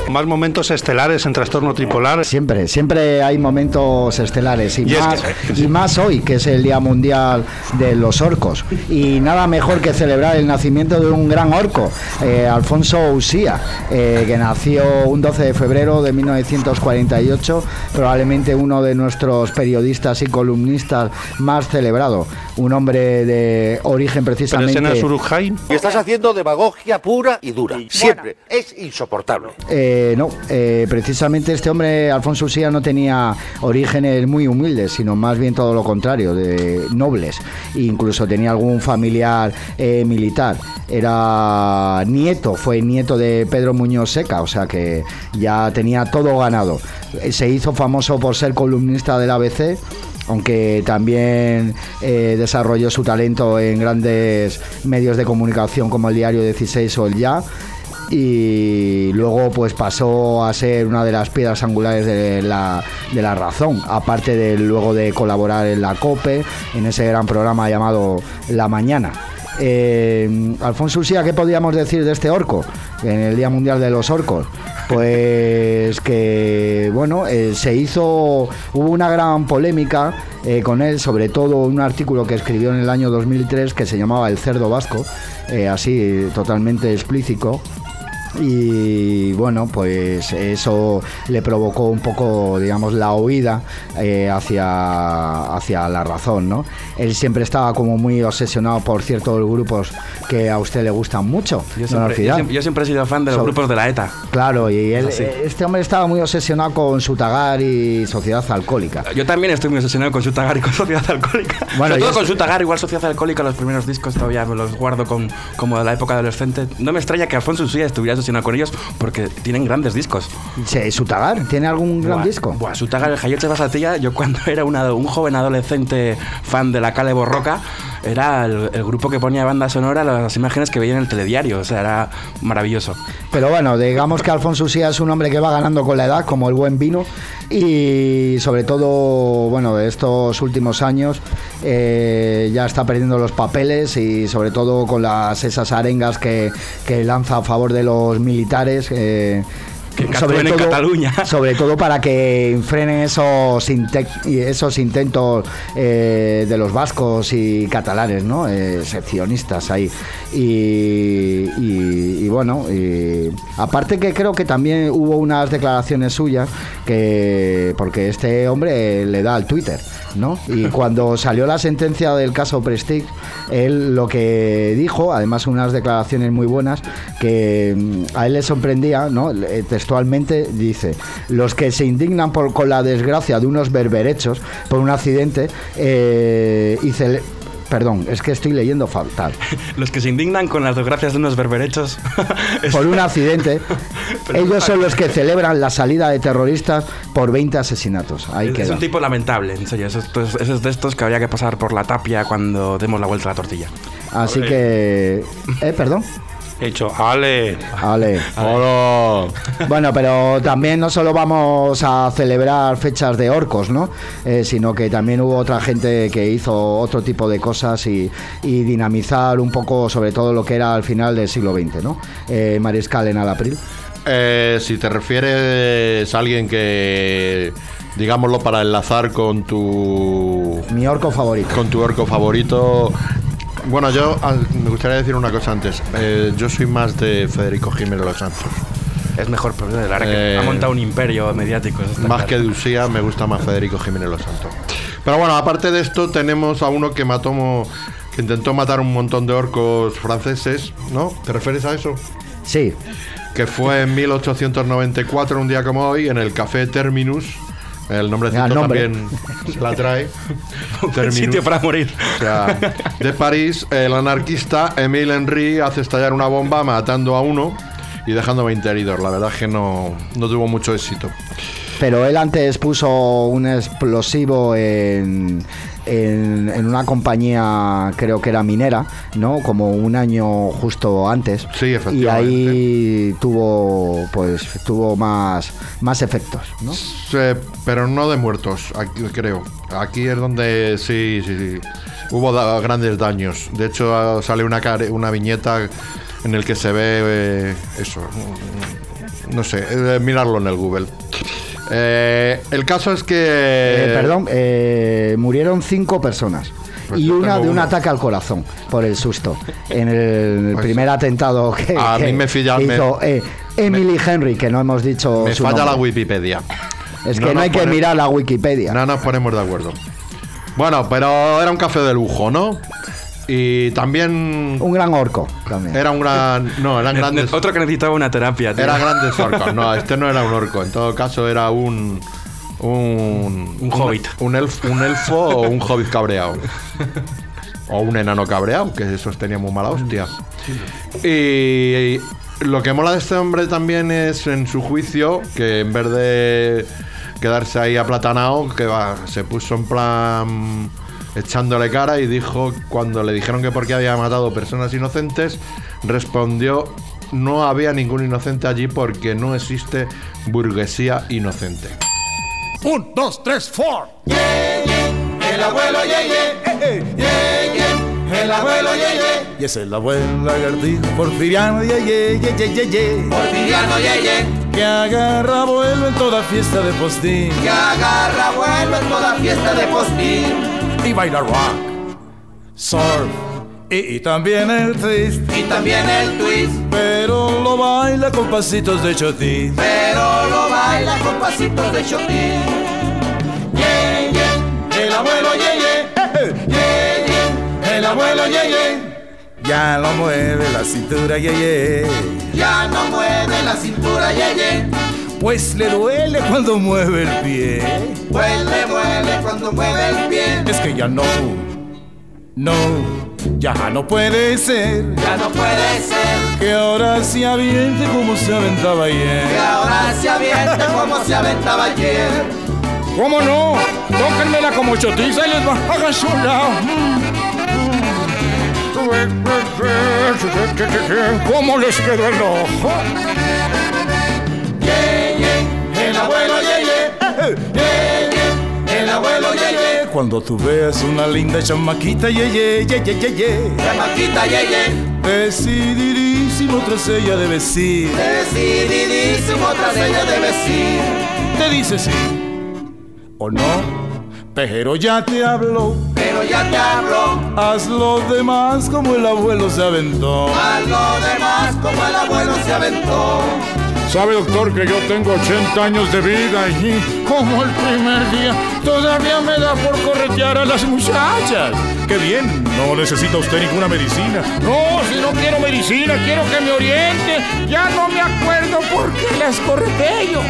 S: Más momentos estelares en Trastorno Tripolar.
T: Siempre hay momentos estelares y más hoy, que es el Día Mundial de los Orcos. Y nada mejor que celebrar el nacimiento de un gran orco, Alfonso Usía, que nació un 12 de febrero de 1948, probablemente uno de nuestros periodistas y columnistas más celebrado. Un hombre de origen precisamente...
K: Y estás haciendo demagogia pura y dura. Siempre. Es insoportable.
T: Precisamente este hombre, Alfonso Usía, no tenía orígenes muy humildes, sino más bien todo lo contrario, de nobles. Incluso tenía algún familiar militar. Fue nieto de Pedro Muñoz Seca, o sea que ya tenía todo ganado. Se hizo famoso por ser columnista del ABC, aunque también desarrolló su talento en grandes medios de comunicación como el Diario 16 o el Ya. Y luego pues pasó a ser una de las piedras angulares de la razón, aparte de luego de colaborar en la COPE, en ese gran programa llamado La Mañana. Alfonso Usía, ¿qué podríamos decir de este orco en el Día Mundial de los Orcos? Pues que hubo una gran polémica con él, sobre todo un artículo que escribió en el año 2003 que se llamaba El cerdo vasco, así totalmente explícito. Y bueno, pues eso le provocó un poco, digamos, la huida hacia la razón, ¿no? Él siempre estaba como muy obsesionado por ciertos grupos que a usted le gustan mucho.
H: Yo siempre he sido fan de los grupos de la ETA.
T: Claro, y este hombre estaba muy obsesionado con Sutagar y Sociedad Alcohólica.
H: Yo también estoy muy obsesionado con Sutagar y con Sociedad Alcohólica. Bueno, sobre todo con Sutagar, igual Sociedad Alcohólica, los primeros discos todavía me los guardo como de la época adolescente. No me extraña que Alfonso Usía estuviera obsesionado con ellos porque tienen grandes discos.
T: Sí, ¿Sutagar? ¿Tiene algún gran disco?
H: Sutagar, el Jayoche Basatilla, yo cuando era un joven adolescente fan de la Cale Borroca, era el grupo que ponía banda sonora las imágenes que veía en el telediario, o sea, era maravilloso.
T: Pero bueno, digamos que Alfonso Usía es un hombre que va ganando con la edad, como el buen vino, y sobre todo, bueno, estos últimos años ya está perdiendo los papeles, y sobre todo con esas arengas que lanza a favor de los militares,
H: sobre todo, en Cataluña.
T: Sobre todo para que frenen esos intentos de los vascos y catalanes, ¿no? Seccionistas ahí. Y bueno, aparte que creo que también hubo unas declaraciones suyas porque este hombre le da al Twitter, ¿no? Y cuando salió la sentencia del caso Prestige, él lo que dijo, además unas declaraciones muy buenas, que a él le sorprendía, ¿no? Textualmente dice: los que se indignan con la desgracia de unos berberechos por un accidente Perdón, es que estoy leyendo fatal.
H: Los que se indignan con las desgracias de unos berberechos
T: por un accidente, ellos son los que celebran la salida de terroristas por 20 asesinatos. Ahí queda.
H: Es un tipo lamentable, en serio. Eso es de estos que habría que pasar por la tapia cuando demos la vuelta a la tortilla.
T: Así que... perdón.
S: He dicho, Ale.
T: Hola. Bueno, pero también no solo vamos a celebrar fechas de orcos, ¿no? Sino que también hubo otra gente que hizo otro tipo de cosas y dinamizar un poco, sobre todo lo que era al final del siglo XX, ¿no? Mariscal en Alapril.
P: Si te refieres a alguien que, digámoslo, para enlazar con
T: mi orco favorito.
P: Con tu orco favorito. Bueno, yo me gustaría decir una cosa antes. Yo soy más de Federico Jiménez Los Santos.
H: Es mejor, pero la verdad que ha montado un imperio mediático.
P: Más que de Usía, me gusta más Federico Jiménez Los Santos. Pero bueno, aparte de esto, tenemos a uno que intentó matar un montón de orcos franceses, ¿no? ¿Te refieres a eso?
T: Sí.
P: Que fue en 1894, un día como hoy, en el Café Terminus. El nombrecito también se la trae.
H: Un sitio para morir.
P: O sea, de París, el anarquista Émile Henry hace estallar una bomba matando a uno y dejando 20 heridos. La verdad es que no tuvo mucho éxito.
T: Pero él antes puso un explosivo en una compañía, creo que era minera, ¿no? Como un año justo antes.
P: Sí, efectivamente.
T: Y ahí tuvo más efectos, ¿no?
P: Sí, pero no de muertos, aquí, creo. Aquí es donde sí hubo grandes daños. De hecho, sale una viñeta en el que se ve eso. No sé, mirarlo en el Google. El caso es que...
T: murieron 5 personas.
P: Pues
T: y una de un
P: uno.
T: ataque al corazón por el susto en el
P: Pues,
T: primer atentado que
P: mí me
T: hizo Emily Henry, que no hemos dicho
P: Me
T: su
P: falla
T: nombre.
P: la Wikipedia.
T: Es que no hay que mirar la Wikipedia.
P: No nos ponemos de acuerdo. Bueno, pero era un café de lujo, ¿no? Y también...
T: Un gran orco también.
P: Era un gran... No, eran grandes...
H: Otro que necesitaba una terapia, tío.
P: Eran grandes orcos. No, este no era un orco. En todo caso era un
H: hobbit.
P: Un elfo o un hobbit cabreado. O un enano cabreado, que esos tenían muy mala hostia. Y lo que mola de este hombre también es en su juicio, que en vez de quedarse ahí aplatanado, se puso en plan echándole cara y dijo, cuando le dijeron que por qué había matado personas inocentes, respondió: no había ningún inocente allí porque no existe burguesía inocente.
A: 1, 2, 3, 4.
F: El abuelo Yeye, el abuelo Yeye.
A: Y es el abuelo lagartijo Porfiriano Yeye,
F: Porfiriano Yeye,
A: que agarra vuelo en toda fiesta de postín.
F: que agarra vuelo en toda fiesta de postín.
A: Y baila rock, surf y también el twist.
F: Y también el twist,
A: Pero lo baila con pasitos de chotis.
F: pero lo baila con pasitos de chotín. Yeye, el abuelo Yeye, Yeye, el abuelo Yeye.
A: Ya lo mueve la cintura Yeye.
F: Ya no mueve la cintura Yeye,
A: Pues le duele cuando mueve el pie.
F: pues le mueve cuando mueve el pie.
A: Es que ya no, ya no puede ser
F: Ya no puede ser
A: que ahora se aviente como se aventaba
F: que
A: ayer.
F: ahora se aviente como se aventaba ayer.
A: ¿Cómo no? Tóquenmela como chotiza y les va. Hagan su lado. ¿Cómo les quedó el ojo?
F: Yeye, el abuelo Yeye, Yeye, el abuelo Yeye.
A: Cuando tú veas una linda chamaquita, yeye,
F: Chamaquita Yeye,
A: decididísimo tras ella debes ir.
F: decididísimo tras ella debes ir.
A: Te dice sí o no, pero ya te habló.
F: Pero ya te hablo,
A: Haz lo demás como el abuelo se aventó.
F: haz lo demás como el abuelo se aventó.
A: ¿Sabe, doctor, que yo tengo 80 años de vida y como el primer día todavía me da por corretear a las muchachas? ¡Qué bien! No necesita usted ninguna medicina. No, si no quiero medicina, quiero que me oriente. Ya no me acuerdo por qué las correteo.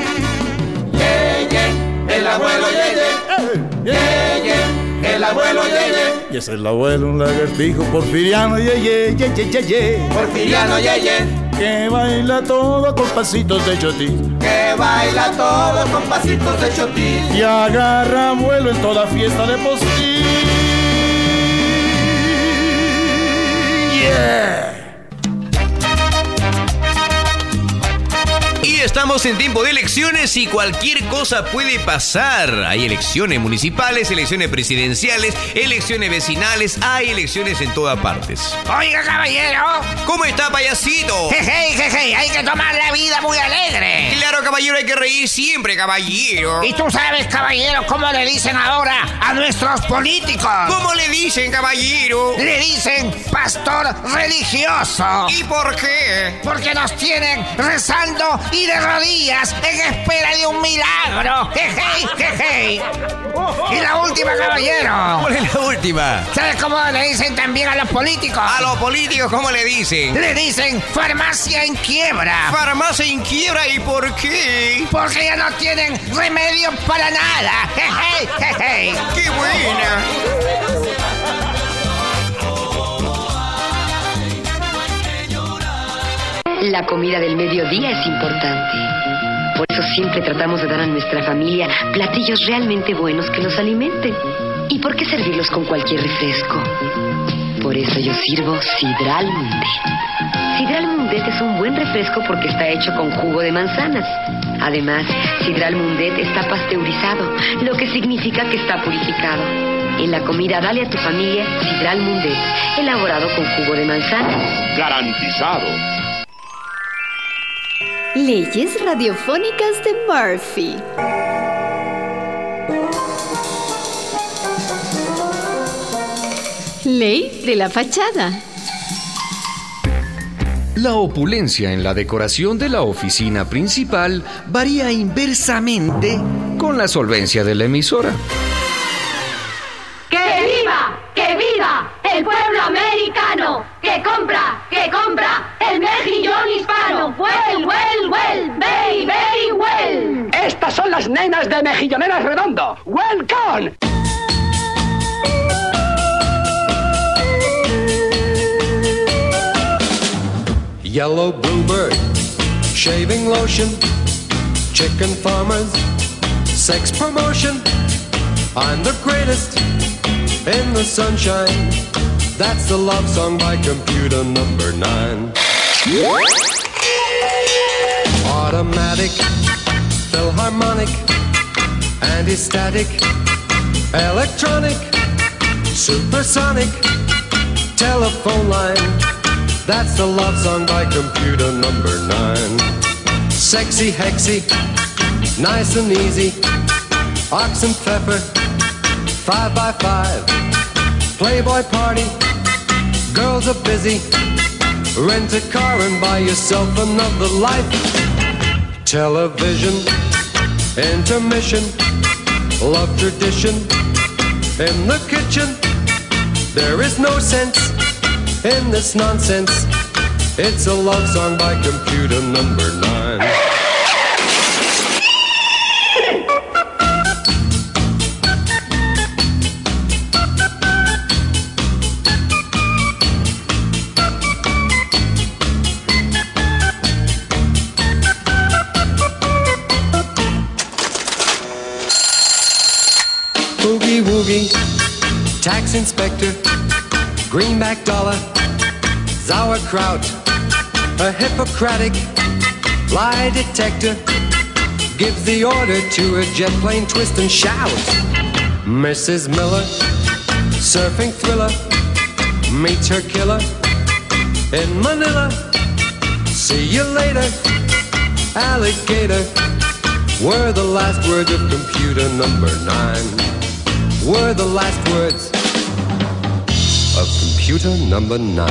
F: Yeye, el abuelo Yeye, Yeye, el abuelo Yeye.
A: Y es el abuelo un lagartijo porfiriano,
F: Porfiriano Yeye,
A: que baila todo con pasitos de chotín.
F: que baila todo con pasitos de chotín.
A: Y agarra vuelo en toda fiesta de postín. Yeah.
N: Y estamos en tiempo de elecciones y cualquier cosa puede pasar. Hay elecciones municipales, elecciones presidenciales, elecciones vecinales, hay elecciones en todas partes.
Q: Oiga, caballero.
N: ¿Cómo está, payasito?
Q: Jeje, hay que tomar la vida muy alegre.
N: Claro, caballero, hay que reír siempre, caballero.
Q: Y tú sabes, caballero, cómo le dicen ahora a nuestros políticos.
N: ¿Cómo le dicen, caballero?
Q: Le dicen pastor religioso.
N: ¿Y por qué?
Q: Porque nos tienen rezando y de rodillas en espera de un milagro. Jeje. Y la última, caballero.
N: ¿Cuál es la última?
Q: ¿Sabes cómo le dicen también a los políticos?
N: A los políticos, ¿cómo le dicen?
Q: Le dicen farmacia en quiebra.
N: Farmacia en quiebra, ¿y por qué?
Q: Porque ya no tienen remedio para nada. Jeje.
N: ¡Qué buena!
R: La comida del mediodía es importante. Por eso siempre tratamos de dar a nuestra familia platillos realmente buenos que los alimenten. ¿Y por qué servirlos con cualquier refresco? Por eso yo sirvo Sidral Mundet. Sidral Mundet es un buen refresco porque está hecho con jugo de manzanas. Además, Sidral Mundet está pasteurizado, lo que significa que está purificado. En la comida dale a tu familia Sidral Mundet, elaborado con jugo de manzana.
Y: Garantizado.
C: Leyes radiofónicas de Murphy. Ley de la fachada.
E: La opulencia en la decoración de la oficina principal varía inversamente con la solvencia de la emisora.
L: ¡Que viva! ¡Que viva! ¡El pueblo americano! ¡Que compra! ¡El mejillón hispano! ¡Well, well, well! ¡Very, very well!
V: Estas son las nenas de Mejilloneras Redondo. ¡Welcome!
Y: Yellow bluebird, shaving lotion, chicken farmers, sex promotion. I'm the greatest in the sunshine. That's the love song by computer number 9. Automatic, Philharmonic, anti-static, electronic, supersonic, telephone line. That's the love song by computer number 9. Sexy, hexy, nice and easy. Ox and pepper, 5 by 5. Playboy party, girls are busy. Rent a car and buy yourself another life. Television, intermission, love tradition. In the kitchen, there is no sense in this nonsense. It's a love song by computer number 9. Boogie woogie, tax inspector, greenback dollar, sauerkraut, a Hippocratic lie detector gives the order to a jet plane twist and shout. Mrs. Miller, surfing thriller, meets her killer in Manila. See you later, alligator. Were the last words of computer number 9. Were the last words of computer number 9.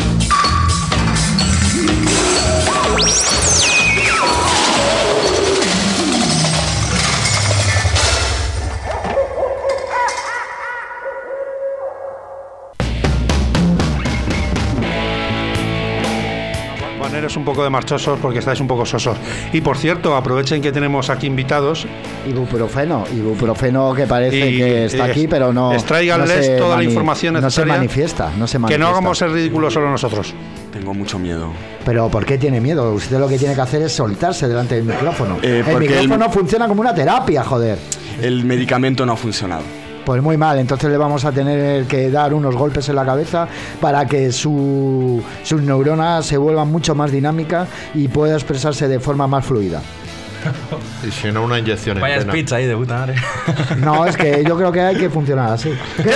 S: Poneros un poco de marchosos porque estáis un poco sosos. Y por cierto, aprovechen que tenemos aquí invitados.
T: Ibuprofeno que parece que está aquí, pero no.
S: Extráiganles toda la información necesaria.
T: No se manifiesta.
S: Que no hagamos el ridículo solo nosotros.
H: Tengo mucho miedo.
T: Pero ¿por qué tiene miedo? Usted lo que tiene que hacer es soltarse delante del micrófono. El micrófono funciona como una terapia, joder.
H: El medicamento no ha funcionado.
T: Pues muy mal, entonces le vamos a tener que dar unos golpes en la cabeza para que sus neuronas se vuelvan mucho más dinámicas y pueda expresarse de forma más fluida.
P: Y si no, una inyección.
H: Vaya pizza ahí de puta madre.
T: No, es que yo creo que hay que funcionar así.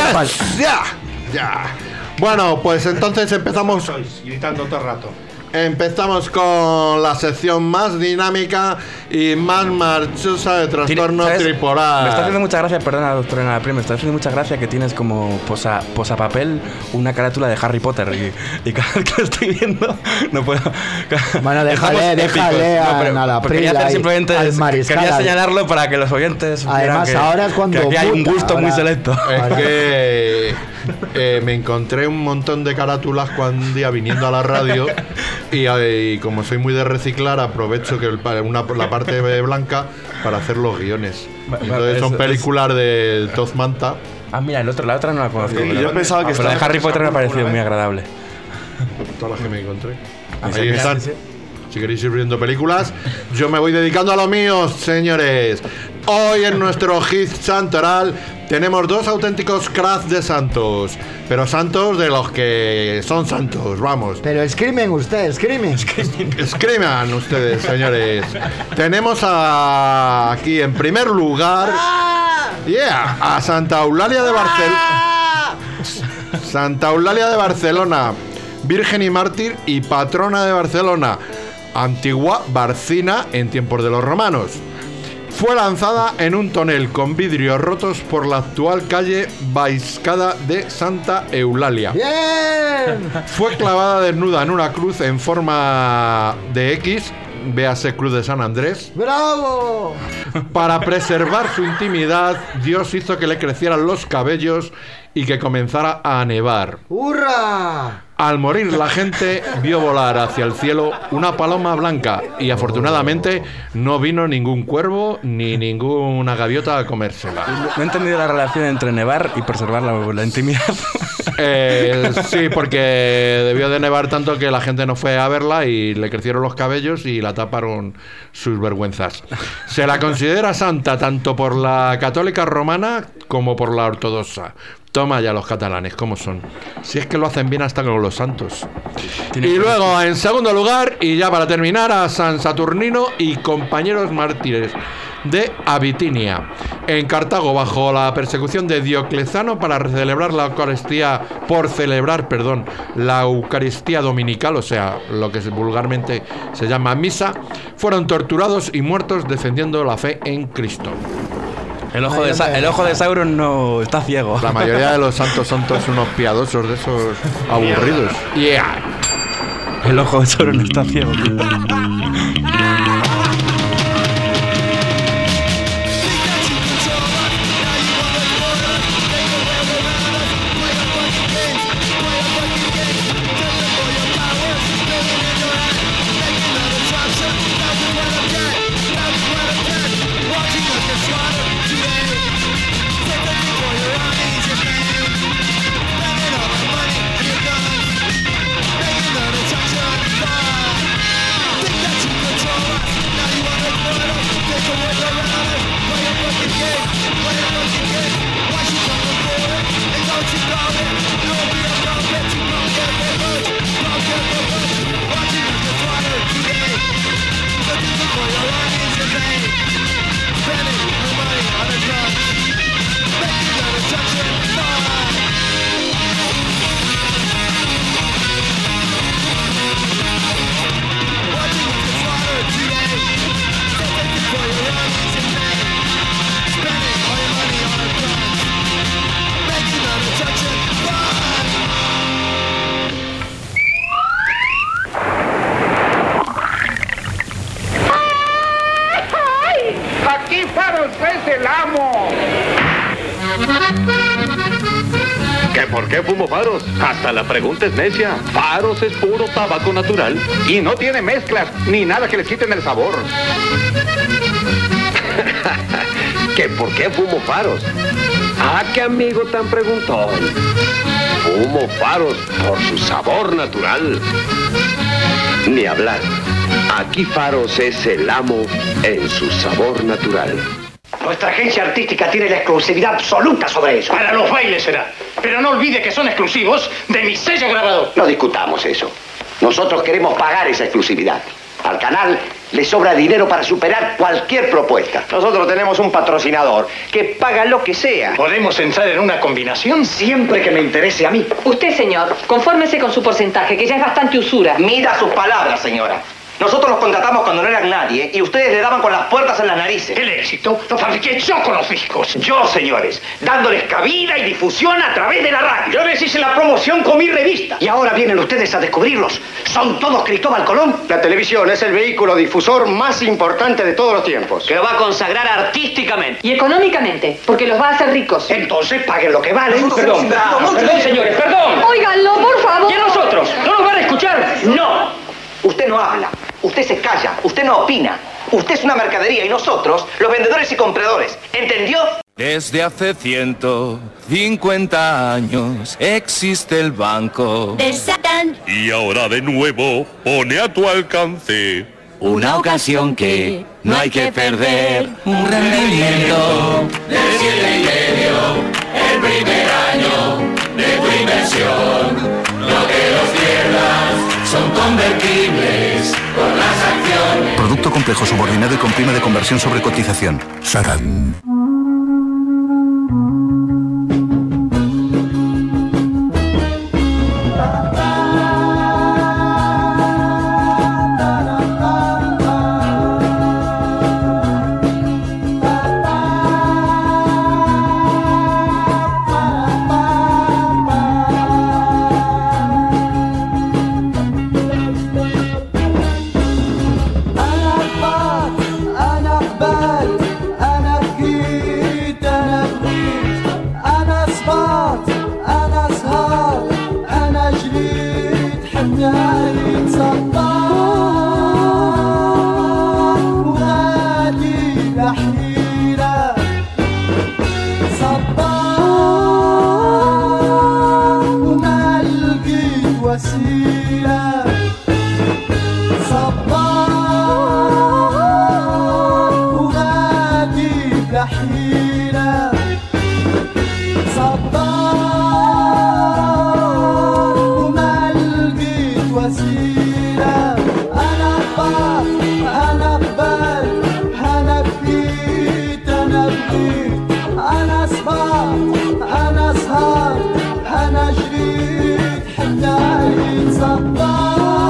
P: Ya. Bueno, pues entonces empezamos.
S: Gritando todo el rato.
P: Empezamos con la sección más dinámica y más marchosa de trastorno tripolar.
H: Me está haciendo mucha gracia, perdona, doctora Nala, me está haciendo mucha gracia que tienes como posapapel una carátula de Harry Potter y cada vez que lo estoy viendo no puedo.
T: Bueno, déjale a Nala
H: quería simplemente quería señalarlo para que los oyentes
T: además que, ahora es cuando
H: que aquí hay un gusto muy selecto.
P: Es que me encontré un montón de carátulas un día viniendo a la radio y como soy muy de reciclar, aprovecho que la parte blanca para hacer los guiones. Entonces son películas de Todd Manta.
H: Ah, mira, la otra no la conozco. Yo pensaba que la de Harry Potter me ha parecido muy agradable.
P: Todas las que me encontré. Ahí están. Si queréis ir viendo películas, yo me voy dedicando a lo mío, señores. Hoy en nuestro hit santoral tenemos dos auténticos cracks de santos. Pero santos de los que son santos, vamos.
T: Pero escrimen ustedes, escrimen
P: ustedes, señores. Tenemos aquí en primer lugar a Santa Eulalia de Barcelona. Santa Eulalia de Barcelona, virgen y mártir y patrona de Barcelona. Antigua Barcina en tiempos de los romanos. Fue lanzada en un tonel con vidrios rotos por la actual calle Baiscada de Santa Eulalia.
T: ¡Bien!
P: Fue clavada desnuda en una cruz en forma de X, véase Cruz de San Andrés.
T: ¡Bravo!
P: Para preservar su intimidad, Dios hizo que le crecieran los cabellos y que comenzara a nevar.
T: ¡Hurra!
P: Al morir la gente vio volar hacia el cielo una paloma blanca y afortunadamente no vino ningún cuervo ni ninguna gaviota a comérsela.
H: No he entendido la relación entre nevar y preservar la intimidad.
P: Sí, porque debió de nevar tanto que la gente no fue a verla y le crecieron los cabellos y la taparon sus vergüenzas. Se la considera santa tanto por la católica romana como por la ortodoxa. Toma ya los catalanes, ¿cómo son? Si es que lo hacen bien hasta con los santos. Y luego, en segundo lugar, y ya para terminar, a San Saturnino y compañeros mártires de Abitinia. En Cartago, bajo la persecución de Diocleciano para celebrar la Eucaristía, la Eucaristía dominical, o sea, lo que vulgarmente se llama misa, fueron torturados y muertos defendiendo la fe en Cristo.
H: El ojo de Sauron no está ciego.
P: La mayoría de los santos son todos unos piadosos de esos aburridos. Yeah.
H: El ojo de Sauron está ciego.
B: ¿Por qué fumo faros? Hasta la pregunta es necia. Faros es puro tabaco natural y no tiene mezclas ni nada que les quiten el sabor.
G: ¿Que por qué fumo faros? Ah, qué amigo tan preguntón. Fumo faros por su sabor natural. Ni hablar. Aquí Faros es el amo en su sabor natural.
V: Nuestra agencia artística tiene la exclusividad absoluta sobre eso.
M: Para los bailes será. Pero no olvide que son exclusivos de mi sello grabador.
G: No discutamos eso. Nosotros queremos pagar esa exclusividad. Al canal le sobra dinero para superar cualquier propuesta. Nosotros tenemos un patrocinador que paga lo que sea.
M: ¿Podemos entrar en una combinación?
G: Siempre que me interese a mí.
X: Usted, señor, confórmese con su porcentaje, que ya es bastante usura.
G: Mida sus palabras, señora. Nosotros los contratamos cuando no eran nadie y ustedes le daban con las puertas en las narices.
M: El éxito lo fabriqué yo con los discos.
G: Yo, señores, dándoles cabida y difusión a través de la radio.
M: Yo les hice la promoción con mi revista.
G: Y ahora vienen ustedes a descubrirlos. ¿Son todos Cristóbal Colón? La televisión es el vehículo difusor más importante de todos los tiempos. Que lo va a consagrar artísticamente.
X: Y económicamente, porque los va a hacer ricos.
G: Entonces paguen lo que valen.
M: Perdón, señores, perdón.
X: Óiganlo, por favor.
M: ¿Y a nosotros? ¿No nos van a escuchar?
G: No. Usted no habla, usted se calla, usted no opina. Usted es una mercadería y nosotros, los vendedores y compradores. ¿Entendió?
O: Desde hace 150 años existe el banco
L: de Satán.
O: Y ahora de nuevo pone a tu alcance una ocasión que no hay que perder. Un rendimiento de 7,5 el primer año de tu inversión. No te los pierdas, son convertibles con las acciones.
U: Producto complejo subordinado y con prima de conversión sobre cotización. Satán.
F: حناية صباح وغادي لحيرة صباح وما لقيت وسيلة صباح وغادي لحيرة صباح وما لقيت وسيلة أنا قبل أنا قبل أنا بقيت أنا بقيت أنا صبحت أنا سهرت أنا جريت حناية صباح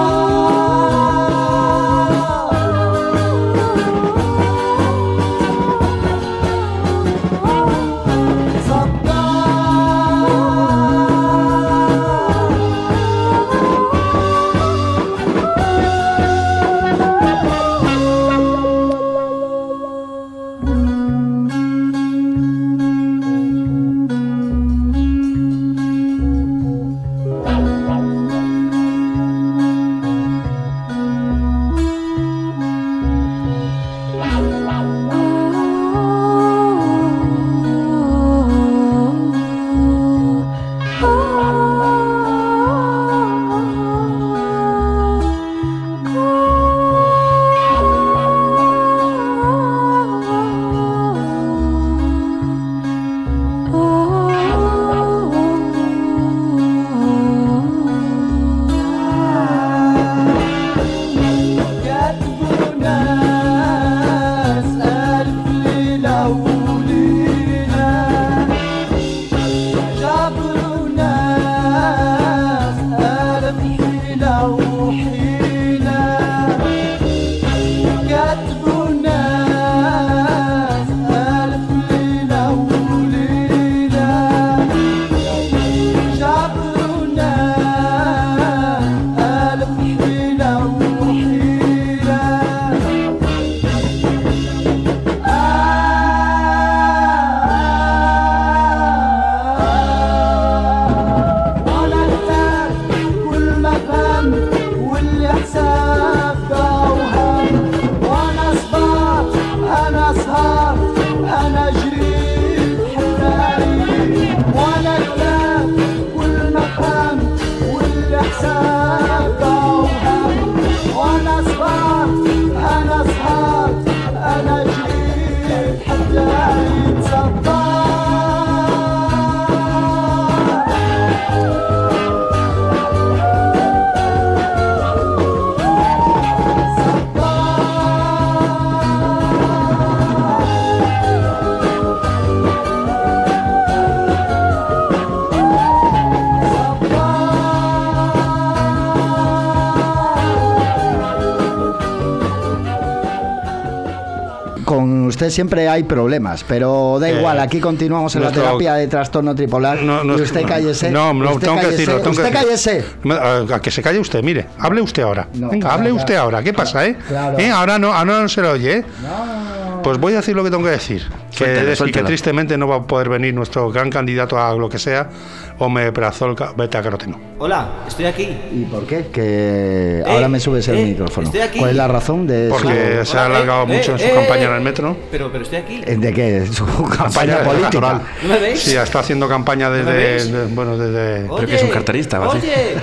T: Siempre hay problemas, pero da igual, aquí continuamos en la terapia de trastorno tripolar y usted cállese.
S: No, tengo que decirlo.
T: Usted cállese.
S: A que se calle usted, mire, hable usted ahora. Venga, hable usted ahora. ¿Qué pasa,
T: Claro.
S: Ahora no se lo oye, ¿eh? Pues voy a decir lo que tengo que decir. Y que tristemente no va a poder venir nuestro gran candidato a lo que sea, omeprazol betacaroteno.
D: Hola, estoy aquí.
T: ¿Y por qué? Que ahora me subes el micrófono.
D: Estoy aquí.
T: ¿Cuál es la razón de eso?
S: Porque se ha alargado mucho en su campaña en el metro.
D: Pero estoy aquí.
T: ¿De qué? ¿Su campaña política?
D: ¿No me veis?
S: Sí, está haciendo campaña desde...
H: Creo que es un carterista.
D: Oye.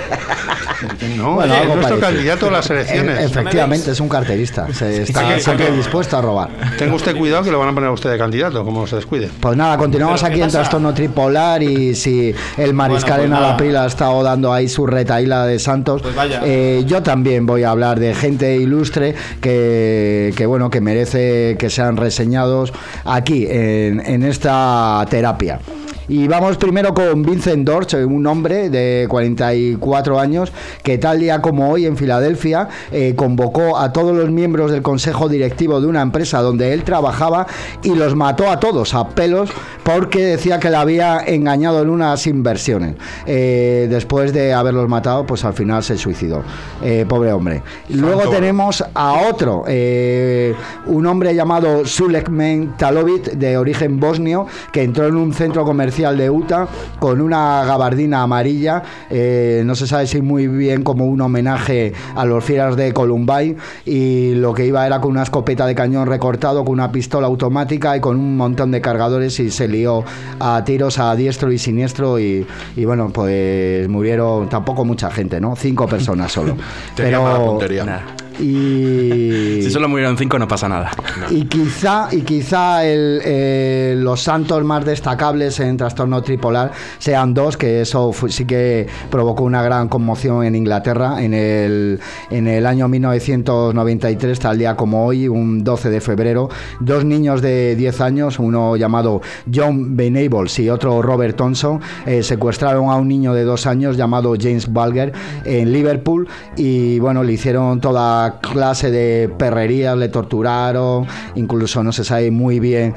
S: No,
T: bueno,
S: es nuestro candidato a las elecciones.
T: Efectivamente, es un carterista. Está siempre dispuesto a robar.
S: Tenga usted cuidado que lo van a poner a usted de candidato, como se descuide.
T: Pues nada, continuamos aquí en Trastorno Tripolar y si el mariscal en Alapril ha estado dando ahí su retaíla de santos, pues yo también voy a hablar de gente ilustre que bueno, que merece que sean reseñados aquí en esta terapia. Y vamos primero con Vincent Dorsch, un hombre de 44 años que tal día como hoy en Filadelfia convocó a todos los miembros del consejo directivo de una empresa donde él trabajaba y los mató a todos a pelos porque decía que le había engañado en unas inversiones. Después de haberlos matado, pues al final se suicidó. Pobre hombre. Luego tenemos a otro, un hombre llamado Sulejman Talovic, de origen bosnio, que entró en un centro comercial Espacial de Utah con una gabardina amarilla, no se sabe si muy bien como un homenaje a los fieras de Columbine, y lo que iba era con una escopeta de cañón recortado, con una pistola automática y con un montón de cargadores, y se lió a tiros a diestro y siniestro y bueno, pues murieron tampoco mucha gente, ¿no? 5 personas solo.
P: Tenía mala puntería.
T: Y
H: si solo murieron 5 no pasa nada.
T: Y quizá los santos más destacables en trastorno tripolar sean 2, que eso sí que provocó una gran conmoción en Inglaterra en el año 1993, tal día como hoy, un 12 de febrero. 2 niños de 10 años, uno llamado John Venables y otro Robert Thompson, secuestraron a un niño de 2 años llamado James Bulger en Liverpool, y bueno, le hicieron toda clase de perrerías, le torturaron, incluso no se sabe muy bien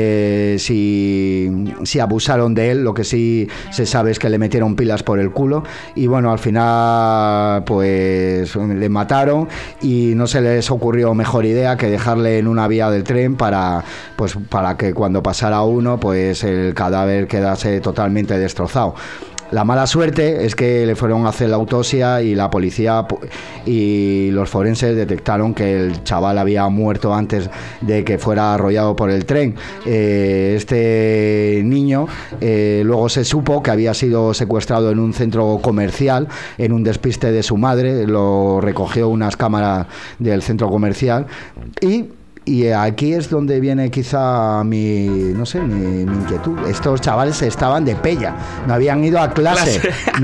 T: si abusaron de él. Lo que sí se sabe es que le metieron pilas por el culo, y bueno, al final pues le mataron, y no se les ocurrió mejor idea que dejarle en una vía del tren para que cuando pasara uno, pues el cadáver quedase totalmente destrozado. La mala suerte es que le fueron a hacer la autopsia, y la policía y los forenses detectaron que el chaval había muerto antes de que fuera arrollado por el tren. Este niño luego se supo que había sido secuestrado en un centro comercial en un despiste de su madre. Lo recogió unas cámaras del centro comercial, y aquí es donde viene quizá mi inquietud. Estos chavales estaban de pella, no habían ido a clase.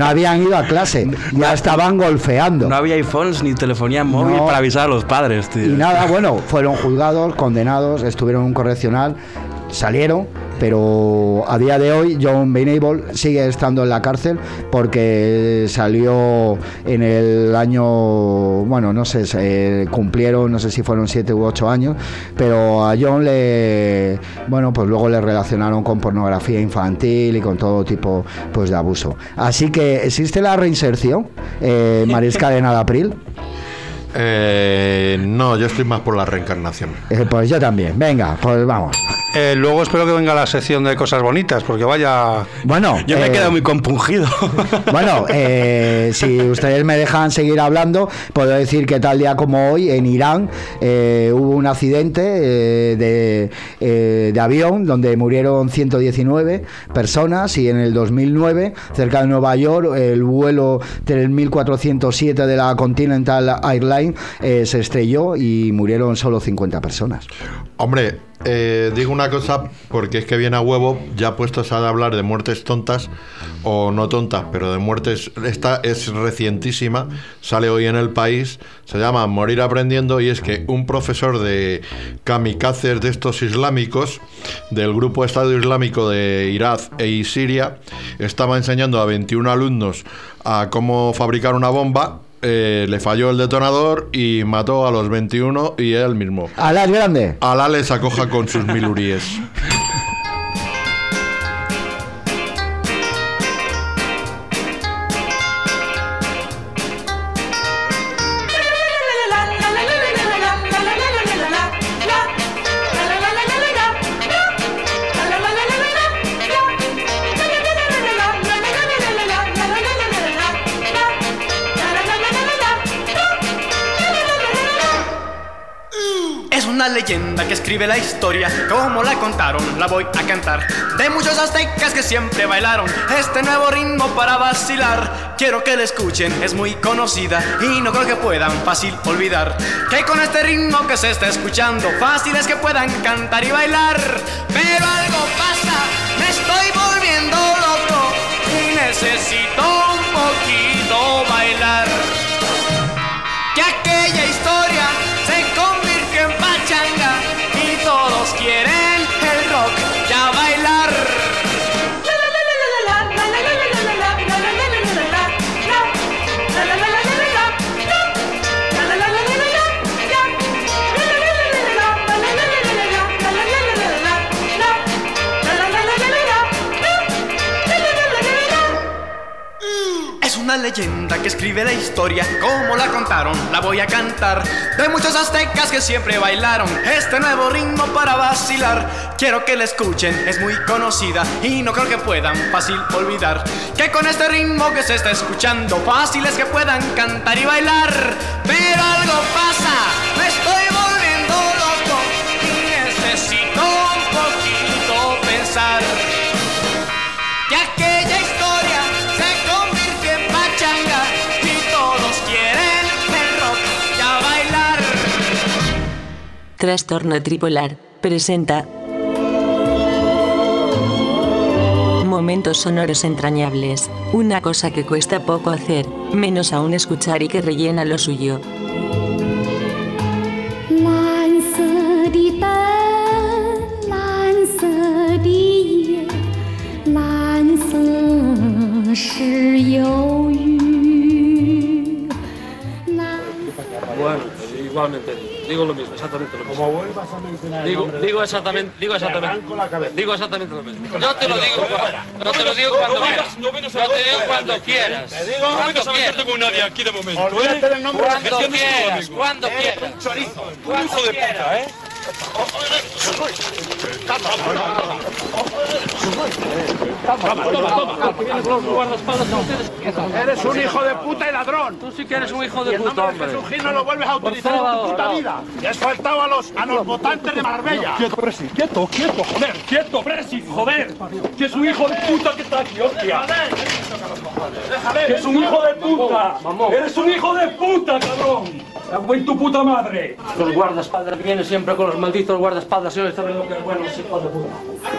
T: Ya estaban golfeando.
H: No había iPhones ni telefonía móvil para avisar a los padres, tío.
T: Y nada, bueno, fueron juzgados, condenados, estuvieron en un correccional, salieron, pero a día de hoy John Venables sigue estando en la cárcel porque salió en el año, bueno, no sé, cumplieron, no sé si fueron 7 u 8 años, pero a John pues luego le relacionaron con pornografía infantil y con todo tipo pues de abuso. Así que existe la reinserción, Mariscal en April.
P: No, yo estoy más por la reencarnación.
T: Pues yo también. Venga, pues vamos.
S: Luego espero que venga la sección de cosas bonitas, porque vaya...
T: Bueno,
H: yo me he quedado muy compungido.
T: Bueno, si ustedes me dejan seguir hablando, puedo decir que tal día como hoy en Irán hubo un accidente de avión donde murieron 119 personas, y en el 2009, cerca de Nueva York, el vuelo 3407 de la Continental Airlines se estrelló y murieron solo 50 personas.
P: Hombre, digo una cosa porque es que viene a huevo, ya puestos a hablar de muertes tontas o no tontas, pero de muertes, esta es recientísima, sale hoy en El País, se llama Morir aprendiendo, y es que un profesor de kamikazes de estos islámicos del grupo Estado Islámico de Irak y Siria estaba enseñando a 21 alumnos a cómo fabricar una bomba. Le falló el detonador y mató a los 21 y él mismo.
T: Alá es grande.
P: Alá les acoja con sus miluríes.
D: Una leyenda que escribe la historia, como la contaron, la voy a cantar. De muchos aztecas que siempre bailaron este nuevo ritmo para vacilar. Quiero que la escuchen, es muy conocida y no creo que puedan fácil olvidar. Que con este ritmo que se está escuchando, fácil es que puedan cantar y bailar. Pero algo pasa, me estoy volviendo loco y necesito un poquito bailar. Que aquella historia se convirtió en pachanga y todos quieren el rock ya bailar. leyenda que escribe la historia, como la contaron, la voy a cantar. De muchos aztecas que siempre bailaron este nuevo ritmo para vacilar. Quiero que la escuchen, es muy conocida y no creo que puedan fácil olvidar que con este ritmo que se está escuchando, fácil es que puedan cantar y bailar. Pero algo pasa, me estoy volviendo loco y necesito un poquito pensar que aquella historia se convirtió en pachanga y todos quieren el rock y a bailar.
A: Trastorno tripolar presenta momentos sonoros entrañables, una cosa que cuesta poco hacer, menos aún escuchar y que rellena lo suyo.
I: Bueno, igualmente, digo lo mismo, exactamente lo mismo.
J: Como vuelvas a mencionar el nombre
I: digo exactamente lo mismo. Yo te lo digo, no te lo digo cuando quieras. No te digo cuando quieras.
J: Te digo,
I: no
J: vienes a meterte
I: con nadie aquí de momento.
J: Olvídate del nombre.
I: Cuando quieras.
J: Un chorizo.
I: Un hijo de puta, ¿eh?
J: Eres un hijo de puta y ladrón.
I: Tú sí que eres un hijo de puta,
J: el nombre
I: hombre.
J: de Jesús Gil no lo vuelves a utilizar en tu puta vida. Y has faltado a los votantes de Marbella.
I: Quieto, Presi, quieto, joder, quieto, Presi, joder. Que es un hijo de puta que está aquí, hostia.
J: Déjale.
I: Que es un hijo de puta. Eres un hijo de puta, cabrón. ¡Voy tu puta madre! Los guardaespaldas vienen siempre con los malditos guardaespaldas y hoy saben lo que es bueno, ese hijo de puta.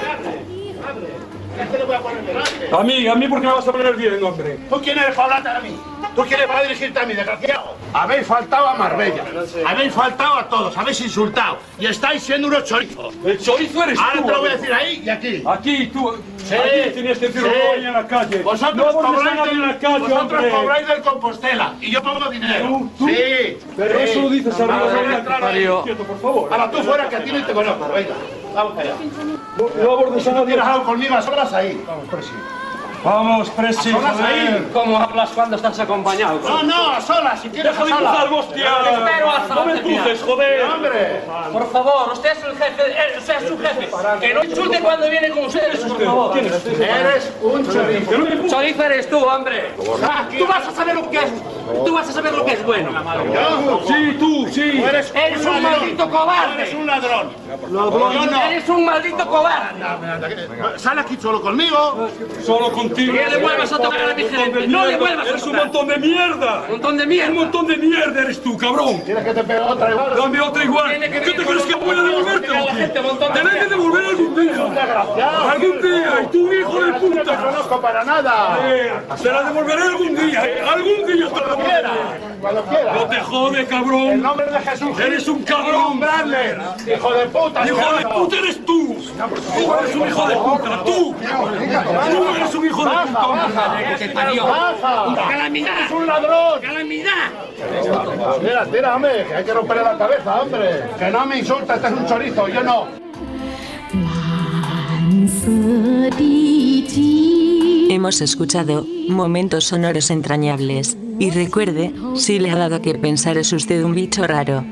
I: A mí, ¿por qué me vas a poner bien, hombre?
J: ¿Tú quién eres para hablarte a mí? ¿Tú quién eres para dirigirte a mí, desgraciado? Habéis faltado a Marbella, habéis faltado a todos, habéis insultado y estáis siendo unos chorizos.
I: El chorizo eres tú.
J: Ahora te lo voy a decir ahí y aquí.
I: Aquí, tú.
J: Sí,
I: aquí tenías que decirlo ahí en la calle.
J: Vosotros
I: hombre.
J: cobráis del Compostela y yo pongo dinero.
I: ¿Tú?
J: Sí.
I: Pero
J: sí.
I: eso lo dices a mí. Quieto, por favor.
J: Ahora tú fuera que a ti no te conozco, venga. Vamos allá.
I: No abordes a nadie.
J: ¿Tienes algo conmigo a solas ahí? Vamos, Presi.
I: Vamos, Presi,
J: joder.
I: ¿Cómo hablas cuando estás acompañado?
J: No, a solas, si quieres
I: Deja de empujar, hostia. No me empujes, joder.
J: ¡Hombre!
I: Por favor, usted es el jefe, usted es su jefe. Que no insulte cuando viene con ustedes, por favor.
J: Eres un chorizo.
I: Chorizo eres tú, hombre. Tú vas a saber lo que es. Tú vas a saber lo que es bueno. Sí, tú, sí.
J: Eres
I: un maldito cobarde.
J: Eres un ladrón.
I: Yo no. Eres un maldito cobarde.
J: Sal aquí solo conmigo.
I: Solo contigo. No le vuelvas a tocar a mi gente. No le vuelvas a tocar. Eres un montón de mierda. Un montón de mierda. Un montón de mierda eres tú, cabrón.
J: ¿Quieres que te pegue otra igual?
I: Dame otra igual. ¿Qué te crees que puedo devolverte? Tenés que devolver algún día. Algún día. Y tú, hijo de puta.
J: No te conozco para nada.
I: Te la devolveré algún día. Algún día.
J: Cuando quieras.
I: No te jode, cabrón.
J: En nombre de Jesús.
I: Eres un cabrón.
J: Hijo de puta.
I: Hijo de puta eres tú. Tú eres un hijo de puta. Tú. Tú eres un hijo de puta.
J: ¡Que te parió! ¡Calamidad! ¡Es un ladrón! ¡Calamidad! Tira, hombre, que hay que romperle la cabeza, hombre. Que no me insulta, este es un chorizo, yo no.
A: Hemos escuchado momentos sonoros entrañables. Y recuerde, si le ha dado que pensar es usted un bicho raro.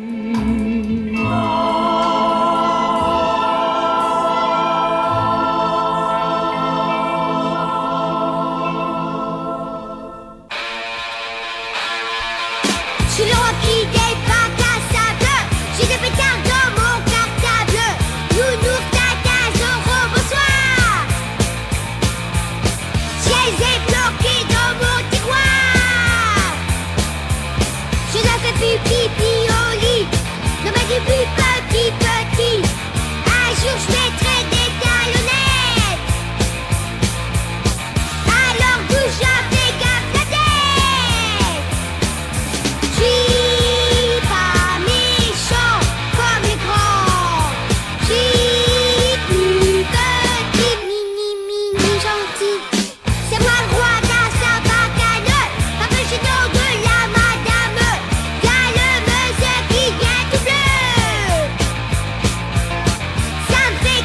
K: Something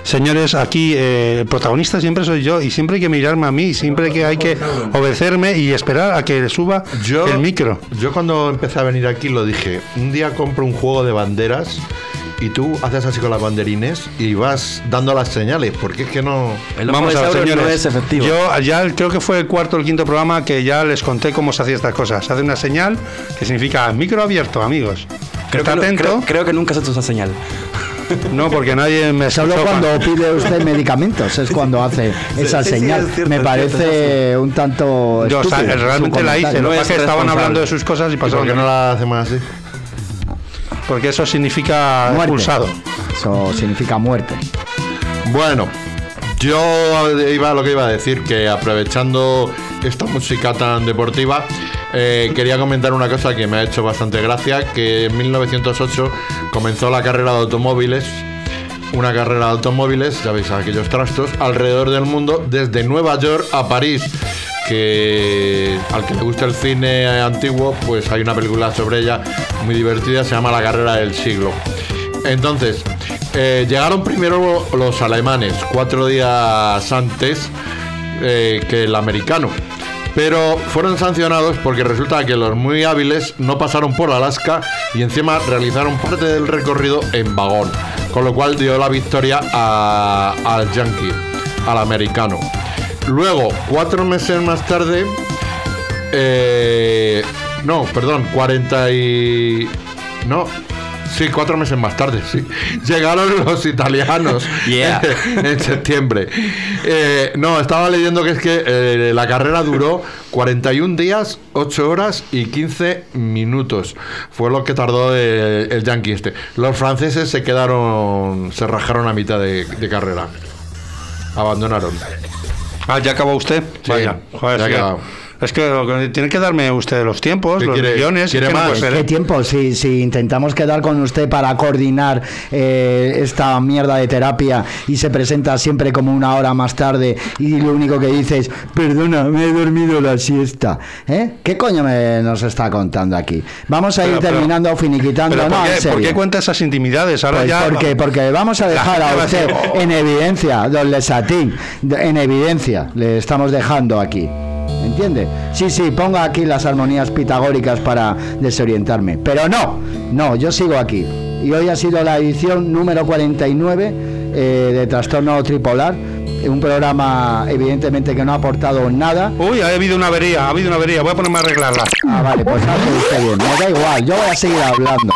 S: Señores, aquí el protagonista siempre soy yo y siempre hay que mirarme a mí, siempre que hay que obedecerme y esperar a que suba el micro.
P: Yo cuando empecé a venir aquí lo dije, un día compro un juego de banderas y tú haces así con las banderines y vas dando las señales, porque es que no...
S: Vamos a ver, señores, no es efectivo. Yo ya creo que fue el cuarto o el quinto programa que ya les conté cómo se hacía estas cosas. Se hace una señal que significa micro abierto, amigos.
H: Creo que nunca has hecho esa señal.
S: No, porque nadie me...
T: Solo cuando pide usted medicamentos es cuando hace esa señal. Sí, cierto, me parece un tanto
S: yo, estúpido, realmente la hice, lo que pasa es que estaban hablando de sus cosas y pasaron.
P: ¿Por qué no la hacemos así?
S: Porque eso significa
T: muerte.
S: Expulsado.
T: Eso significa muerte.
P: Bueno, yo lo que iba a decir, que aprovechando esta música tan deportiva, quería comentar una cosa que me ha hecho bastante gracia, que en 1908 comenzó la carrera de automóviles, una carrera de automóviles, ya veis aquellos trastos, alrededor del mundo, desde Nueva York a París, que al que le gusta el cine antiguo, pues hay una película sobre ella muy divertida, se llama La carrera del siglo. Entonces, llegaron primero los alemanes, 4 días antes que el americano. Pero fueron sancionados porque resulta que los muy hábiles no pasaron por Alaska y encima realizaron parte del recorrido en vagón, con lo cual dio la victoria al yankee, al americano. Luego, 4 meses más tarde, 4 meses más tarde, sí. Llegaron los italianos en septiembre. Estaba leyendo que es que la carrera duró 41 días, 8 horas y 15 minutos. Fue lo que tardó el yankee este. Los franceses se rajaron a mitad de carrera. Abandonaron.
S: ¿Ya acabó usted?
P: Sí,
S: vaya. Joder,
P: ya acabado.
S: Es que tiene que darme usted los tiempos, los guiones.
P: ¿Quiere más?
T: ¿Qué tiempo? Si intentamos quedar con usted para coordinar esta mierda de terapia y se presenta siempre como 1 hora más tarde y lo único que dice es, perdona, me he dormido la siesta. ¿Qué coño nos está contando aquí? Vamos a ir terminando, finiquitando.
S: ¿Por qué cuenta esas intimidades? Ahora
T: pues porque vamos a dejar a usted en evidencia, don Lesatín, en evidencia, le estamos dejando aquí. ¿Entiende? Sí, ponga aquí las armonías pitagóricas para desorientarme. Pero no, yo sigo aquí. Y hoy ha sido la edición número 49 de Trastorno Tripolar. Un programa, evidentemente, que no ha aportado nada.
S: Uy, ha habido una avería. Voy a ponerme a arreglarla.
T: Vale, pues hace usted bien. Me da igual, yo voy a seguir hablando.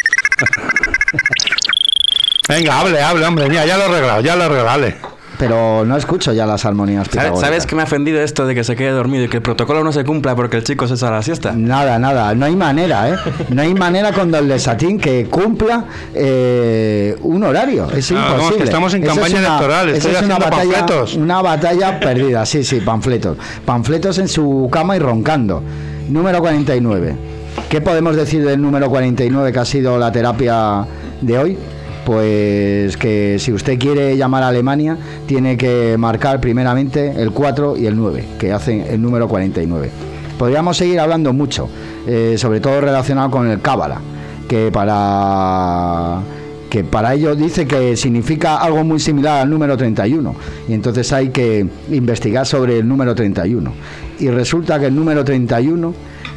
S: Venga, hable, hombre. Mira, ya lo he arreglado, dale.
T: Pero no escucho ya las armonías pitagóricas.
H: ¿Sabes que me ha ofendido esto de que se quede dormido y que el protocolo no se cumpla porque el chico se echa la siesta?
T: Nada, no hay manera, No hay manera con Don Lesatín que cumpla un horario. Es imposible.
S: No, es que estamos en campaña electoral, estoy haciendo panfletos.
T: Una batalla perdida, sí, panfletos. Panfletos en su cama y roncando. Número 49. ¿Qué podemos decir del número 49 que ha sido la terapia de hoy? Pues que si usted quiere llamar a Alemania, tiene que marcar primeramente el 4 y el 9, que hacen el número 49. Podríamos seguir hablando mucho, sobre todo relacionado con el Cábala, que para ello dice que significa algo muy similar al número 31, y entonces hay que investigar sobre el número 31. Y resulta que el número 31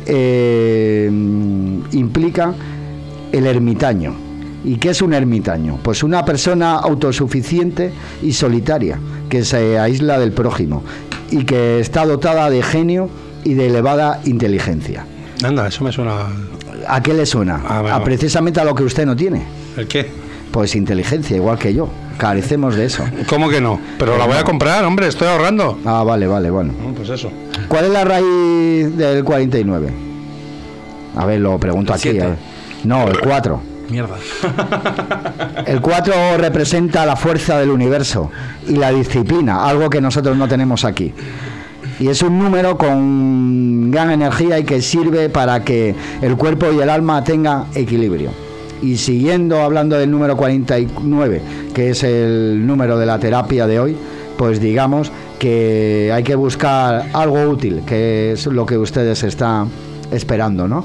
T: implica el ermitaño. ¿Y qué es un ermitaño? Pues una persona autosuficiente y solitaria, que se aísla del prójimo y que está dotada de genio y de elevada inteligencia.
S: Anda, eso me suena...
T: ¿A qué le suena? Precisamente a lo que usted no tiene.
S: ¿El qué?
T: Pues inteligencia, igual que yo. Carecemos de eso.
S: ¿Cómo que no? Pero la voy a comprar, hombre, estoy ahorrando.
T: Vale, bueno.
S: Pues eso.
T: ¿Cuál es la raíz del 49? A ver, lo pregunto aquí. No, el 4.
H: Mierda.
T: El 4 representa la fuerza del universo y la disciplina, algo que nosotros no tenemos aquí. Y es un número con gran energía y que sirve para que el cuerpo y el alma tengan equilibrio. Y siguiendo hablando del número 49, que es el número de la terapia de hoy, pues digamos que hay que buscar algo útil, que es lo que ustedes están esperando, ¿no?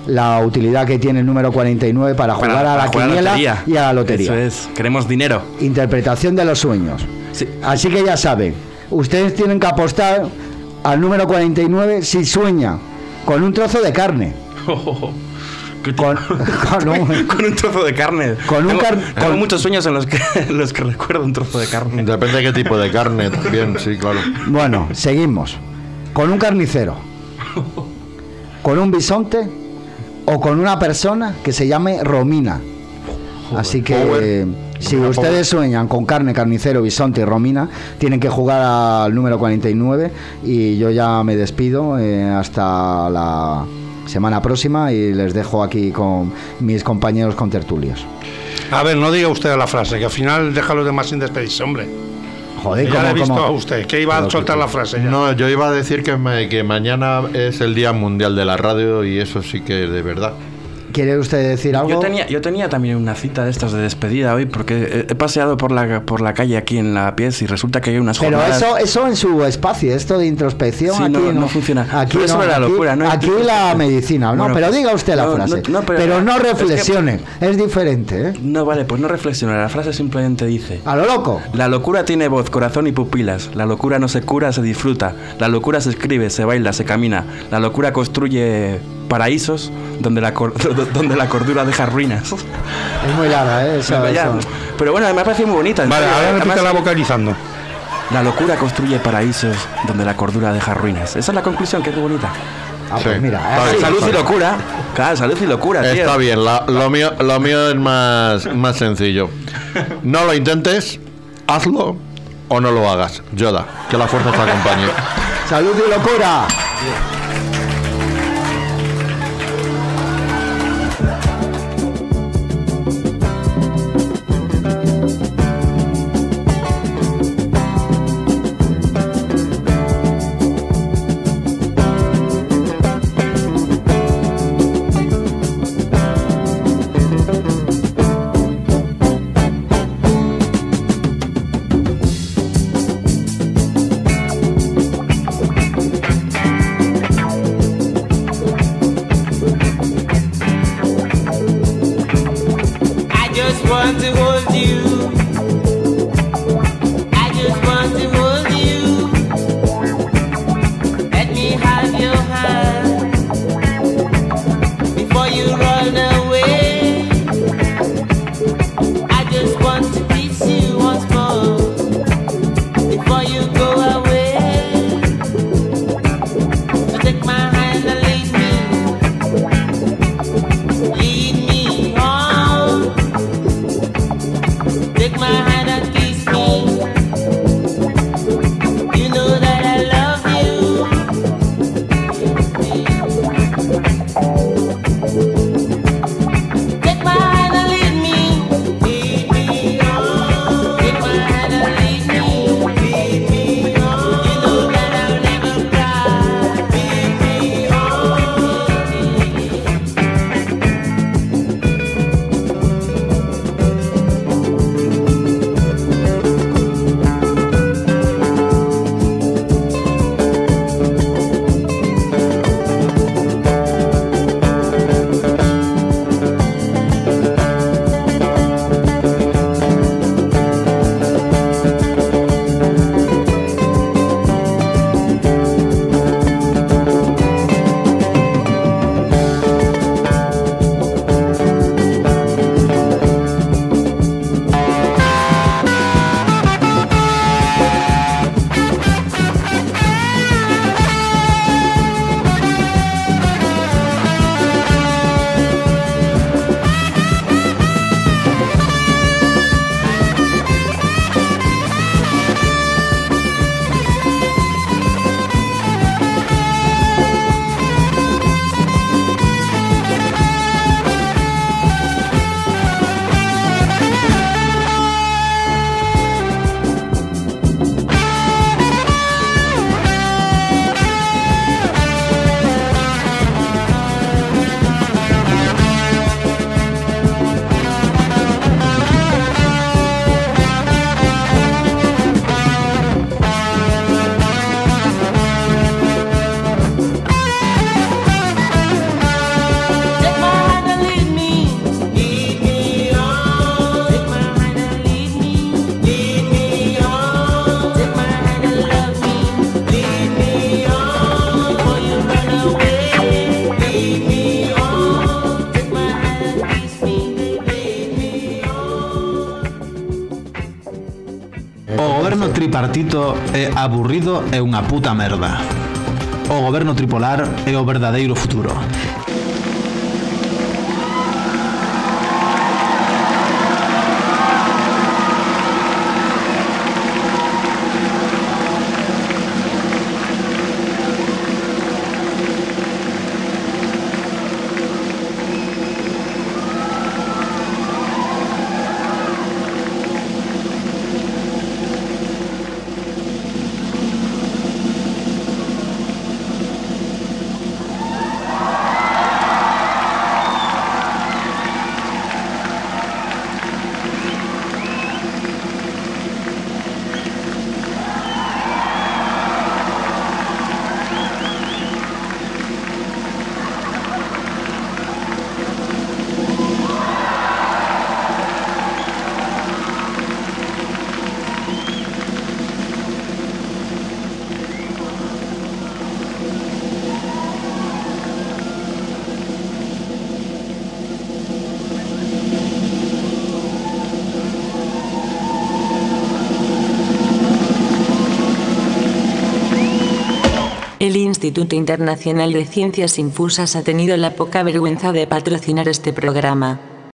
T: la utilidad que tiene el número 49 para jugar a la quiniela y a la lotería.
H: Eso es, queremos dinero.
T: Interpretación de los sueños.
H: Sí.
T: Así que ya saben, ustedes tienen que apostar al número 49 si sueña con un trozo de carne.
H: Con un trozo de carne. Tengo muchos sueños en los que recuerdo un trozo de carne.
P: Depende de qué tipo de carne también, sí, claro.
T: Bueno, seguimos. Con un carnicero, con un bisonte o con una persona que se llame Romina. Así que si ustedes sueñan con carne, carnicero, bisonte y Romina, tienen que jugar al número 49 y yo ya me despido hasta la semana próxima y les dejo aquí con mis compañeros contertulios.
S: A ver, no diga usted la frase, que al final deja a los demás sin despedirse, hombre.
T: Joder,
S: ya le he visto a usted, que iba a soltar la frase ya.
P: No, yo iba a decir que mañana es el Día Mundial de la Radio y eso sí que de verdad.
T: ¿Quiere usted decir algo?
H: Yo tenía también una cita de estas de despedida hoy porque he paseado por la calle aquí en La Pies y resulta que hay unas jornadas...
T: Pero eso en su espacio, esto de introspección,
H: sí,
T: aquí
H: no funciona.
T: Aquí
H: no, sobre la locura, ¿no?
T: Aquí la medicina, no, bueno, pero diga usted la frase. Pero no reflexione, es diferente, ¿eh?
H: No, vale, pues no reflexione, la frase simplemente dice...
T: ¿A lo loco?
H: La locura tiene voz, corazón y pupilas. La locura no se cura, se disfruta. La locura se escribe, se baila, se camina. La locura construye paraísos donde la cordura deja ruinas.
T: Es muy larga, ¿eh? Eso.
H: Pero bueno, me ha parecido muy bonita.
S: Vale, ahora repítela vocalizando.
H: La locura construye paraísos donde la cordura deja ruinas. Esa es la conclusión, que es muy bonita.
T: Ah, pues mira,
H: salud y locura. Claro, salud y locura, tío.
P: Está bien, lo mío es más sencillo. No lo intentes, hazlo o no lo hagas. Yoda, que la fuerza te acompañe.
T: Salud y locura.
K: tripartito é aburrido e unha puta merda. O goberno tripolar é o verdadeiro futuro.
A: El Instituto Internacional de Ciencias Infusas ha tenido la poca vergüenza de patrocinar este programa.